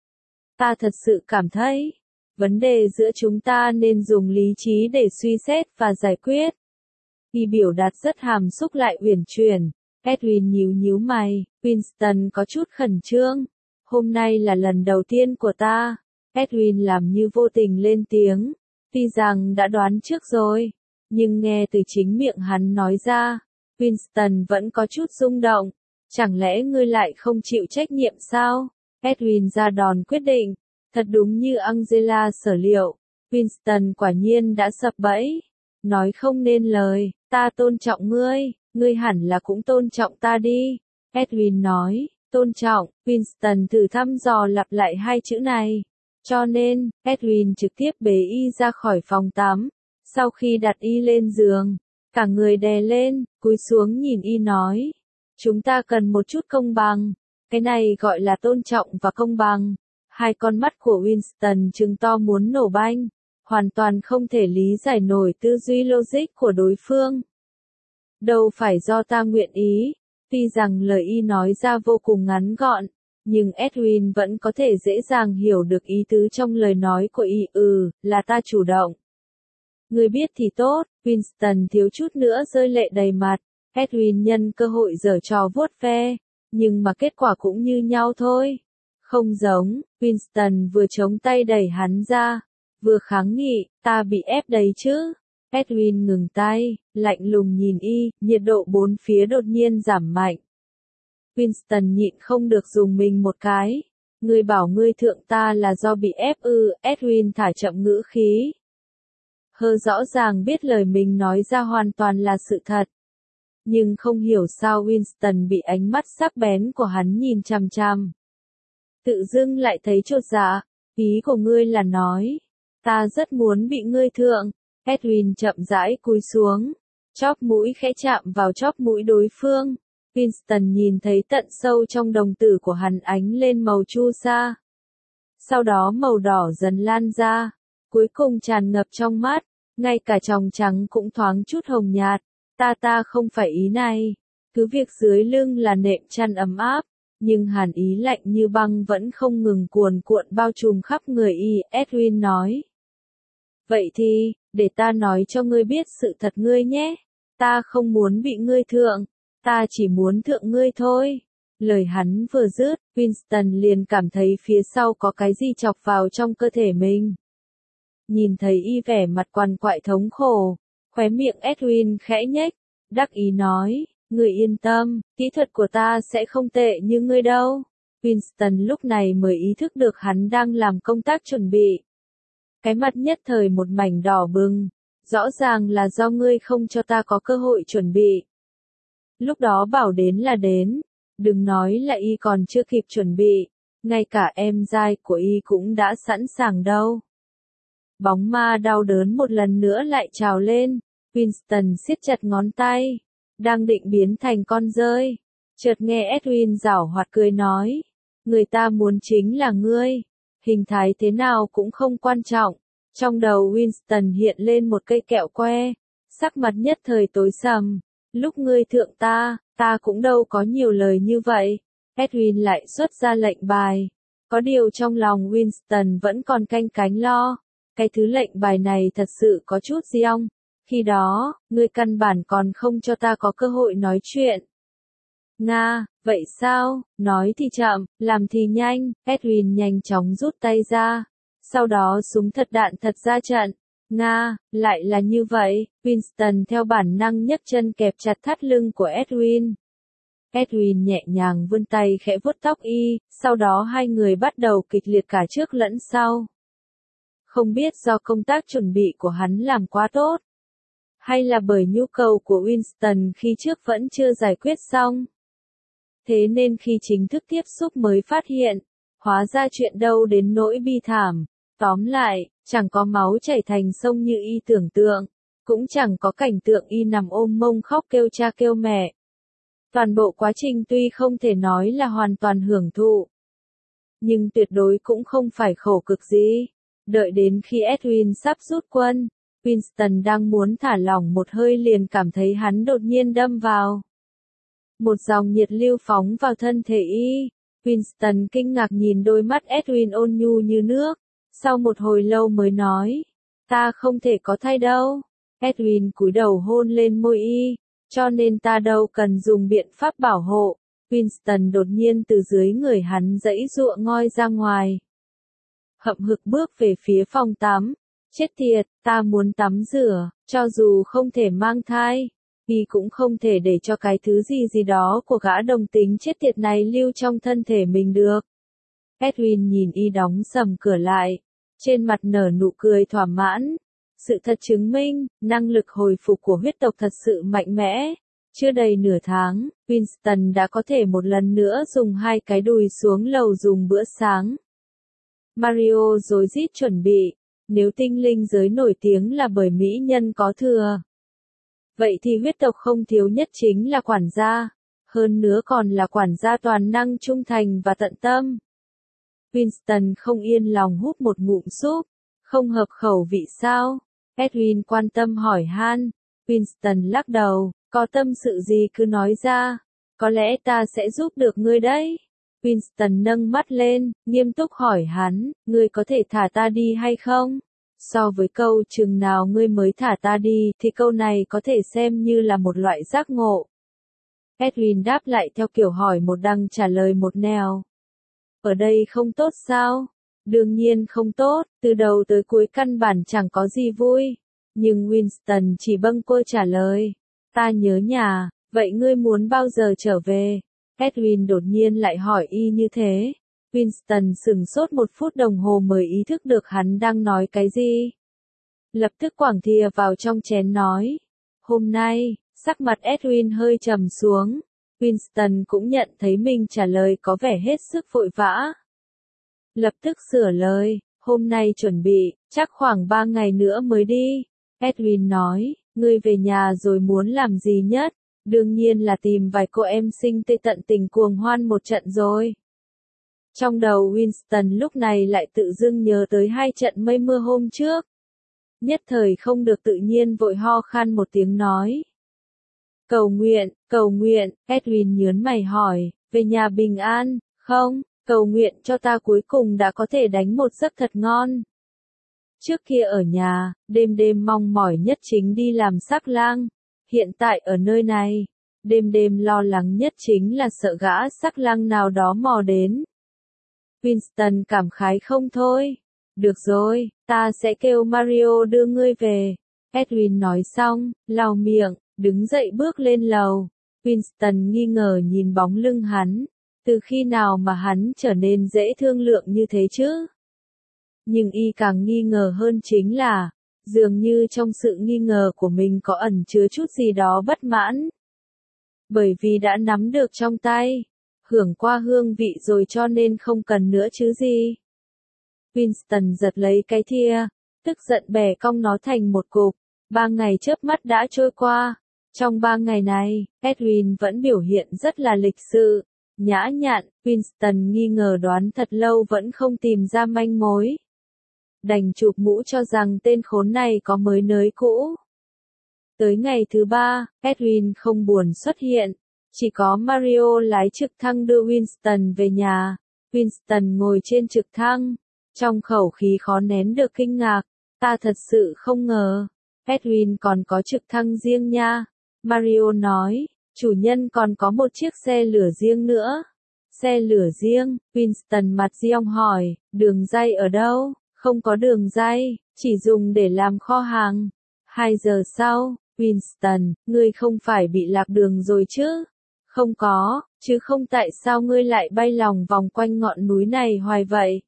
Ta thật sự cảm thấy, vấn đề giữa chúng ta nên dùng lý trí để suy xét và giải quyết. Y biểu đạt rất hàm xúc lại uyển chuyển. Edwin nhíu mày, Winston có chút khẩn trương. Hôm nay là lần đầu tiên của ta. Edwin làm như vô tình lên tiếng. Tuy rằng đã đoán trước rồi, nhưng nghe từ chính miệng hắn nói ra, Winston vẫn có chút rung động. Chẳng lẽ ngươi lại không chịu trách nhiệm sao? Edwin ra đòn quyết định. Thật đúng như Angela sở liệu, Winston quả nhiên đã sập bẫy. Nói không nên lời, ta tôn trọng ngươi, ngươi hẳn là cũng tôn trọng ta đi. Edwin nói, tôn trọng, Winston thử thăm dò lặp lại hai chữ này. Cho nên, Edwin trực tiếp bế y ra khỏi phòng tắm. Sau khi đặt y lên giường, cả người đè lên, cúi xuống nhìn y nói. Chúng ta cần một chút công bằng. Cái này gọi là tôn trọng và công bằng. Hai con mắt của Winston trừng to muốn nổ banh. hoàn toàn không thể lý giải nổi tư duy logic của đối phương. Đâu phải do ta nguyện ý, tuy rằng lời y nói ra vô cùng ngắn gọn, nhưng Edwin vẫn có thể dễ dàng hiểu được ý tứ trong lời nói của y. Là ta chủ động. Ngươi biết thì tốt, Winston thiếu chút nữa rơi lệ đầy mặt. Edwin nhân cơ hội giở trò vuốt ve, nhưng mà kết quả cũng như nhau thôi. Không giống, Winston vừa chống tay đẩy hắn ra, vừa kháng nghị, ta bị ép đấy chứ. Edwin ngừng tay, lạnh lùng nhìn y, nhiệt độ bốn phía đột nhiên giảm mạnh. Winston nhịn không được dùng mình một cái. Ngươi bảo ngươi thượng ta là do bị ép ư? Edwin thả chậm ngữ khí. Hơ rõ ràng biết lời mình nói ra hoàn toàn là sự thật. Nhưng không hiểu sao Winston bị ánh mắt sắc bén của hắn nhìn chằm chằm. Tự dưng lại thấy chột dạ. Ý của ngươi là nói, ta rất muốn bị ngươi thượng. Edwin chậm rãi cúi xuống, chóp mũi khẽ chạm vào chóp mũi đối phương. Winston nhìn thấy tận sâu trong đồng tử của hắn ánh lên màu chu sa. Sau đó màu đỏ dần lan ra, cuối cùng tràn ngập trong mắt, ngay cả tròng trắng cũng thoáng chút hồng nhạt. Ta không phải ý này. Cứ việc dưới lưng là nệm chăn ấm áp, nhưng hàn ý lạnh như băng vẫn không ngừng cuồn cuộn bao trùm khắp người y. Edwin nói. Vậy thì, để ta nói cho ngươi biết sự thật ngươi nhé. Ta không muốn bị ngươi thượng. Ta chỉ muốn thượng ngươi thôi. Lời hắn vừa dứt, Winston liền cảm thấy phía sau có cái gì chọc vào trong cơ thể mình. Nhìn thấy y vẻ mặt quằn quại thống khổ, khóe miệng Edwin khẽ nhếch, đắc ý nói, ngươi yên tâm, kỹ thuật của ta sẽ không tệ như ngươi đâu. Winston lúc này mới ý thức được hắn đang làm công tác chuẩn bị. Cái mặt nhất thời một mảnh đỏ bừng, rõ ràng là do ngươi không cho ta có cơ hội chuẩn bị. Lúc đó bảo đến là đến, đừng nói là y còn chưa kịp chuẩn bị, ngay cả em giai của y cũng đã sẵn sàng đâu. Bóng ma đau đớn một lần nữa lại trào lên, Winston siết chặt ngón tay, đang định biến thành con dơi. Chợt nghe Edwin giảo hoạt cười nói, người ta muốn chính là ngươi, hình thái thế nào cũng không quan trọng. Trong đầu Winston hiện lên một cây kẹo que, sắc mặt nhất thời tối sầm. Lúc ngươi thượng ta cũng đâu có nhiều lời như vậy. Edwin lại xuất ra lệnh bài. Có điều trong lòng Winston vẫn còn canh cánh lo. Cái thứ lệnh bài này thật sự có chút giông. Khi đó, ngươi căn bản còn không cho ta có cơ hội nói chuyện. Nga, vậy sao? Nói thì chậm, làm thì nhanh. Edwin nhanh chóng rút tay ra. Sau đó súng thật đạn thật ra trận. Nga, lại là như vậy. Winston theo bản năng nhấc chân kẹp chặt thắt lưng của Edwin. Edwin nhẹ nhàng vươn tay khẽ vuốt tóc y, sau đó hai người bắt đầu kịch liệt cả trước lẫn sau. Không biết do công tác chuẩn bị của hắn làm quá tốt, hay là bởi nhu cầu của Winston khi trước vẫn chưa giải quyết xong. Thế nên khi chính thức tiếp xúc mới phát hiện, hóa ra chuyện đâu đến nỗi bi thảm. Tóm lại, chẳng có máu chảy thành sông như y tưởng tượng, cũng chẳng có cảnh tượng y nằm ôm mông khóc kêu cha kêu mẹ. Toàn bộ quá trình tuy không thể nói là hoàn toàn hưởng thụ, nhưng tuyệt đối cũng không phải khổ cực gì. Đợi đến khi Edwin sắp rút quân, Winston đang muốn thả lỏng một hơi liền cảm thấy hắn đột nhiên đâm vào. Một dòng nhiệt lưu phóng vào thân thể y. Winston kinh ngạc nhìn đôi mắt Edwin ôn nhu như nước. Sau một hồi lâu mới nói, ta không thể có thai đâu. Edwin cúi đầu hôn lên môi y, cho nên ta đâu cần dùng biện pháp bảo hộ. Winston đột nhiên từ dưới người hắn giãy giụa ngoi ra ngoài. Hậm hực bước về phía phòng tắm. Chết tiệt, ta muốn tắm rửa, cho dù không thể mang thai. Y cũng không thể để cho cái thứ gì đó của gã đồng tính chết tiệt này lưu trong thân thể mình được. Edwin nhìn y đóng sầm cửa lại, trên mặt nở nụ cười thỏa mãn. Sự thật chứng minh, năng lực hồi phục của huyết tộc thật sự mạnh mẽ. Chưa đầy nửa tháng, Winston đã có thể một lần nữa dùng hai cái đùi xuống lầu dùng bữa sáng. Mario rối rít chuẩn bị, nếu tinh linh giới nổi tiếng là bởi mỹ nhân có thừa. Vậy thì huyết tộc không thiếu nhất chính là quản gia, hơn nữa còn là quản gia toàn năng trung thành và tận tâm. Winston không yên lòng hút một ngụm súp, Không hợp khẩu vị sao? Edwin quan tâm hỏi han. Winston lắc đầu, có tâm sự gì cứ nói ra. Có lẽ ta sẽ giúp được ngươi đấy. Winston nâng mắt lên, nghiêm túc hỏi hắn, ngươi có thể thả ta đi hay không? So với câu chừng nào ngươi mới thả ta đi thì câu này có thể xem như là một loại giác ngộ. Edwin đáp lại theo kiểu hỏi một đằng trả lời một nẻo. Ở đây không tốt sao? Đương nhiên không tốt, từ đầu tới cuối căn bản chẳng có gì vui. Nhưng Winston chỉ bâng quơ trả lời. Ta nhớ nhà, vậy ngươi muốn bao giờ trở về? Edwin đột nhiên lại hỏi y như thế. Winston sửng sốt một phút đồng hồ mới ý thức được hắn đang nói cái gì. Lập tức quẳng thìa vào trong chén nói. Hôm nay, sắc mặt Edwin hơi trầm xuống. Winston cũng nhận thấy mình trả lời có vẻ hết sức vội vã. Lập tức sửa lời, hôm nay chuẩn bị, chắc khoảng 3 ngày nữa mới đi. Edwin nói, ngươi về nhà rồi muốn làm gì nhất? Đương nhiên là tìm vài cô em xinh tươi tận tình cuồng hoan một trận rồi. Trong đầu Winston lúc này lại tự dưng nhớ tới 2 trận mây mưa hôm trước. Nhất thời không được tự nhiên vội ho khan một tiếng nói. Cầu nguyện, Edwin nhớn mày hỏi, về nhà bình an, không, cầu nguyện cho ta cuối cùng đã có thể đánh một giấc thật ngon. Trước kia ở nhà, đêm đêm mong mỏi nhất chính đi làm sắc lang. Hiện tại ở nơi này, đêm đêm lo lắng nhất chính là sợ gã sắc lang nào đó mò đến. Winston cảm khái không thôi. Được rồi, ta sẽ kêu Mario đưa ngươi về. Edwin nói xong, lau miệng, đứng dậy bước lên lầu. Winston nghi ngờ nhìn bóng lưng hắn. Từ khi nào mà hắn trở nên dễ thương lượng như thế chứ? Nhưng y càng nghi ngờ hơn chính là, dường như trong sự nghi ngờ của mình có ẩn chứa chút gì đó bất mãn. Bởi vì đã nắm được trong tay, hưởng qua hương vị rồi cho nên không cần nữa chứ gì. Winston giật lấy cái thìa, tức giận bẻ cong nó thành một cục. 3 ngày chớp mắt đã trôi qua. Trong 3 ngày này, Edwin vẫn biểu hiện rất là lịch sự, nhã nhặn. Winston nghi ngờ đoán thật lâu vẫn không tìm ra manh mối. Đành chụp mũ cho rằng tên khốn này có mới nới cũ. Tới ngày thứ 3, Edwin không buồn xuất hiện. Chỉ có Mario lái trực thăng đưa Winston về nhà. Winston ngồi trên trực thăng. Trong khẩu khí khó nén được kinh ngạc. Ta thật sự không ngờ. Edwin còn có trực thăng riêng nha. Mario nói. Chủ nhân còn có một chiếc xe lửa riêng nữa. Xe lửa riêng, Winston mặt giong hỏi. Đường ray ở đâu? Không có đường ray, chỉ dùng để làm kho hàng. 2 giờ sau, Winston, ngươi không phải bị lạc đường rồi chứ? Không có, chứ không tại sao ngươi lại bay lòng vòng quanh ngọn núi này hoài vậy?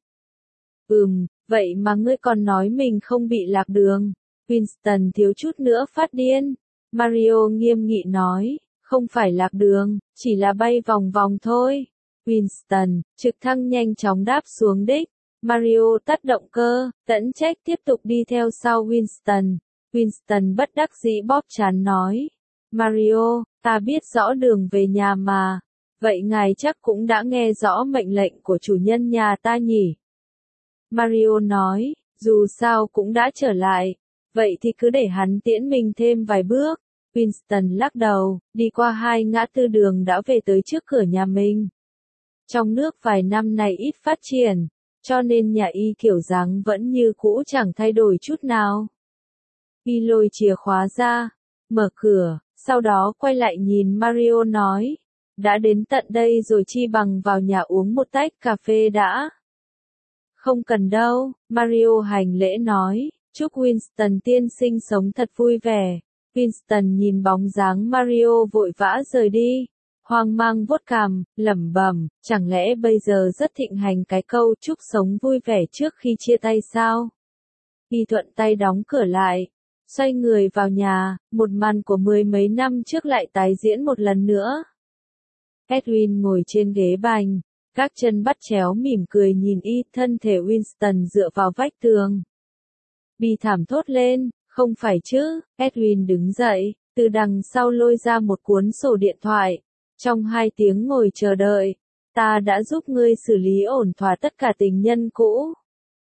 Vậy mà ngươi còn nói mình không bị lạc đường. Winston thiếu chút nữa phát điên. Mario nghiêm nghị nói, không phải lạc đường, chỉ là bay vòng vòng thôi. Winston, trực thăng nhanh chóng đáp xuống đích. Mario tắt động cơ, tẫn trách tiếp tục đi theo sau Winston. Winston bất đắc dĩ bóp trán nói. Mario, ta biết rõ đường về nhà mà. Vậy ngài chắc cũng đã nghe rõ mệnh lệnh của chủ nhân nhà ta nhỉ? Mario nói, dù sao cũng đã trở lại. Vậy thì cứ để hắn tiễn mình thêm vài bước. Winston lắc đầu, đi qua 2 ngã tư đường đã về tới trước cửa nhà mình. Trong nước vài năm này ít phát triển, cho nên nhà y kiểu dáng vẫn như cũ chẳng thay đổi chút nào. Y lôi chìa khóa ra, mở cửa, sau đó quay lại nhìn Mario nói, đã đến tận đây rồi chi bằng vào nhà uống một tách cà phê đã. Không cần đâu, Mario hành lễ nói, chúc Winston tiên sinh sống thật vui vẻ. Winston nhìn bóng dáng Mario vội vã rời đi. Hoang mang vuốt cằm, lẩm bẩm, chẳng lẽ bây giờ rất thịnh hành cái câu chúc sống vui vẻ trước khi chia tay sao? Y thuận tay đóng cửa lại, xoay người vào nhà, một màn của 10 mấy năm trước lại tái diễn một lần nữa. Edwin ngồi trên ghế bành, các chân bắt chéo mỉm cười nhìn y, thân thể Winston dựa vào vách tường. Bi thảm thốt lên, không phải chứ? Edwin đứng dậy, từ đằng sau lôi ra một cuốn sổ điện thoại. Trong 2 tiếng ngồi chờ đợi, ta đã giúp ngươi xử lý ổn thỏa tất cả tình nhân cũ.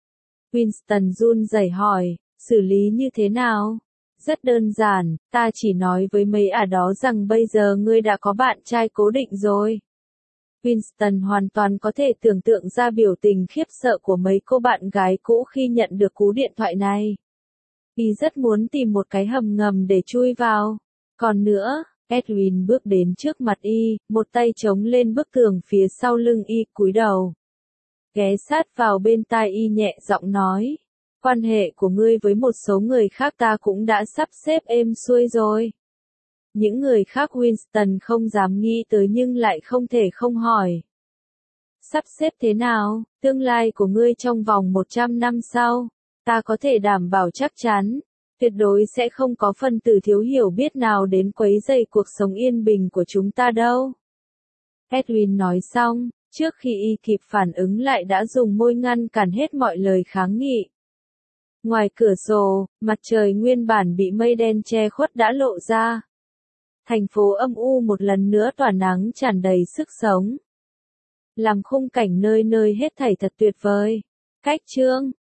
Winston run rẩy hỏi, xử lý như thế nào? Rất đơn giản, ta chỉ nói với mấy ả đó rằng bây giờ ngươi đã có bạn trai cố định rồi. Winston hoàn toàn có thể tưởng tượng ra biểu tình khiếp sợ của mấy cô bạn gái cũ khi nhận được cú điện thoại này. Y rất muốn tìm một cái hầm ngầm để chui vào. Còn nữa, Edwin bước đến trước mặt Y, một tay chống lên bức tường phía sau lưng Y, cúi đầu. Ghé sát vào bên tai Y nhẹ giọng nói. Quan hệ của ngươi với một số người khác ta cũng đã sắp xếp êm xuôi rồi. Những người khác Winston không dám nghĩ tới nhưng lại không thể không hỏi. Sắp xếp thế nào, tương lai của ngươi trong vòng 100 năm sau, ta có thể đảm bảo chắc chắn, tuyệt đối sẽ không có phần tử thiếu hiểu biết nào đến quấy rầy cuộc sống yên bình của chúng ta đâu. Edwin nói xong, trước khi Y kịp phản ứng lại đã dùng môi ngăn cản hết mọi lời kháng nghị. Ngoài cửa sổ, mặt trời nguyên bản bị mây đen che khuất đã lộ ra. Thành phố âm u một lần nữa tỏa nắng tràn đầy sức sống. Làm khung cảnh nơi nơi hết thảy thật tuyệt vời. Cách chương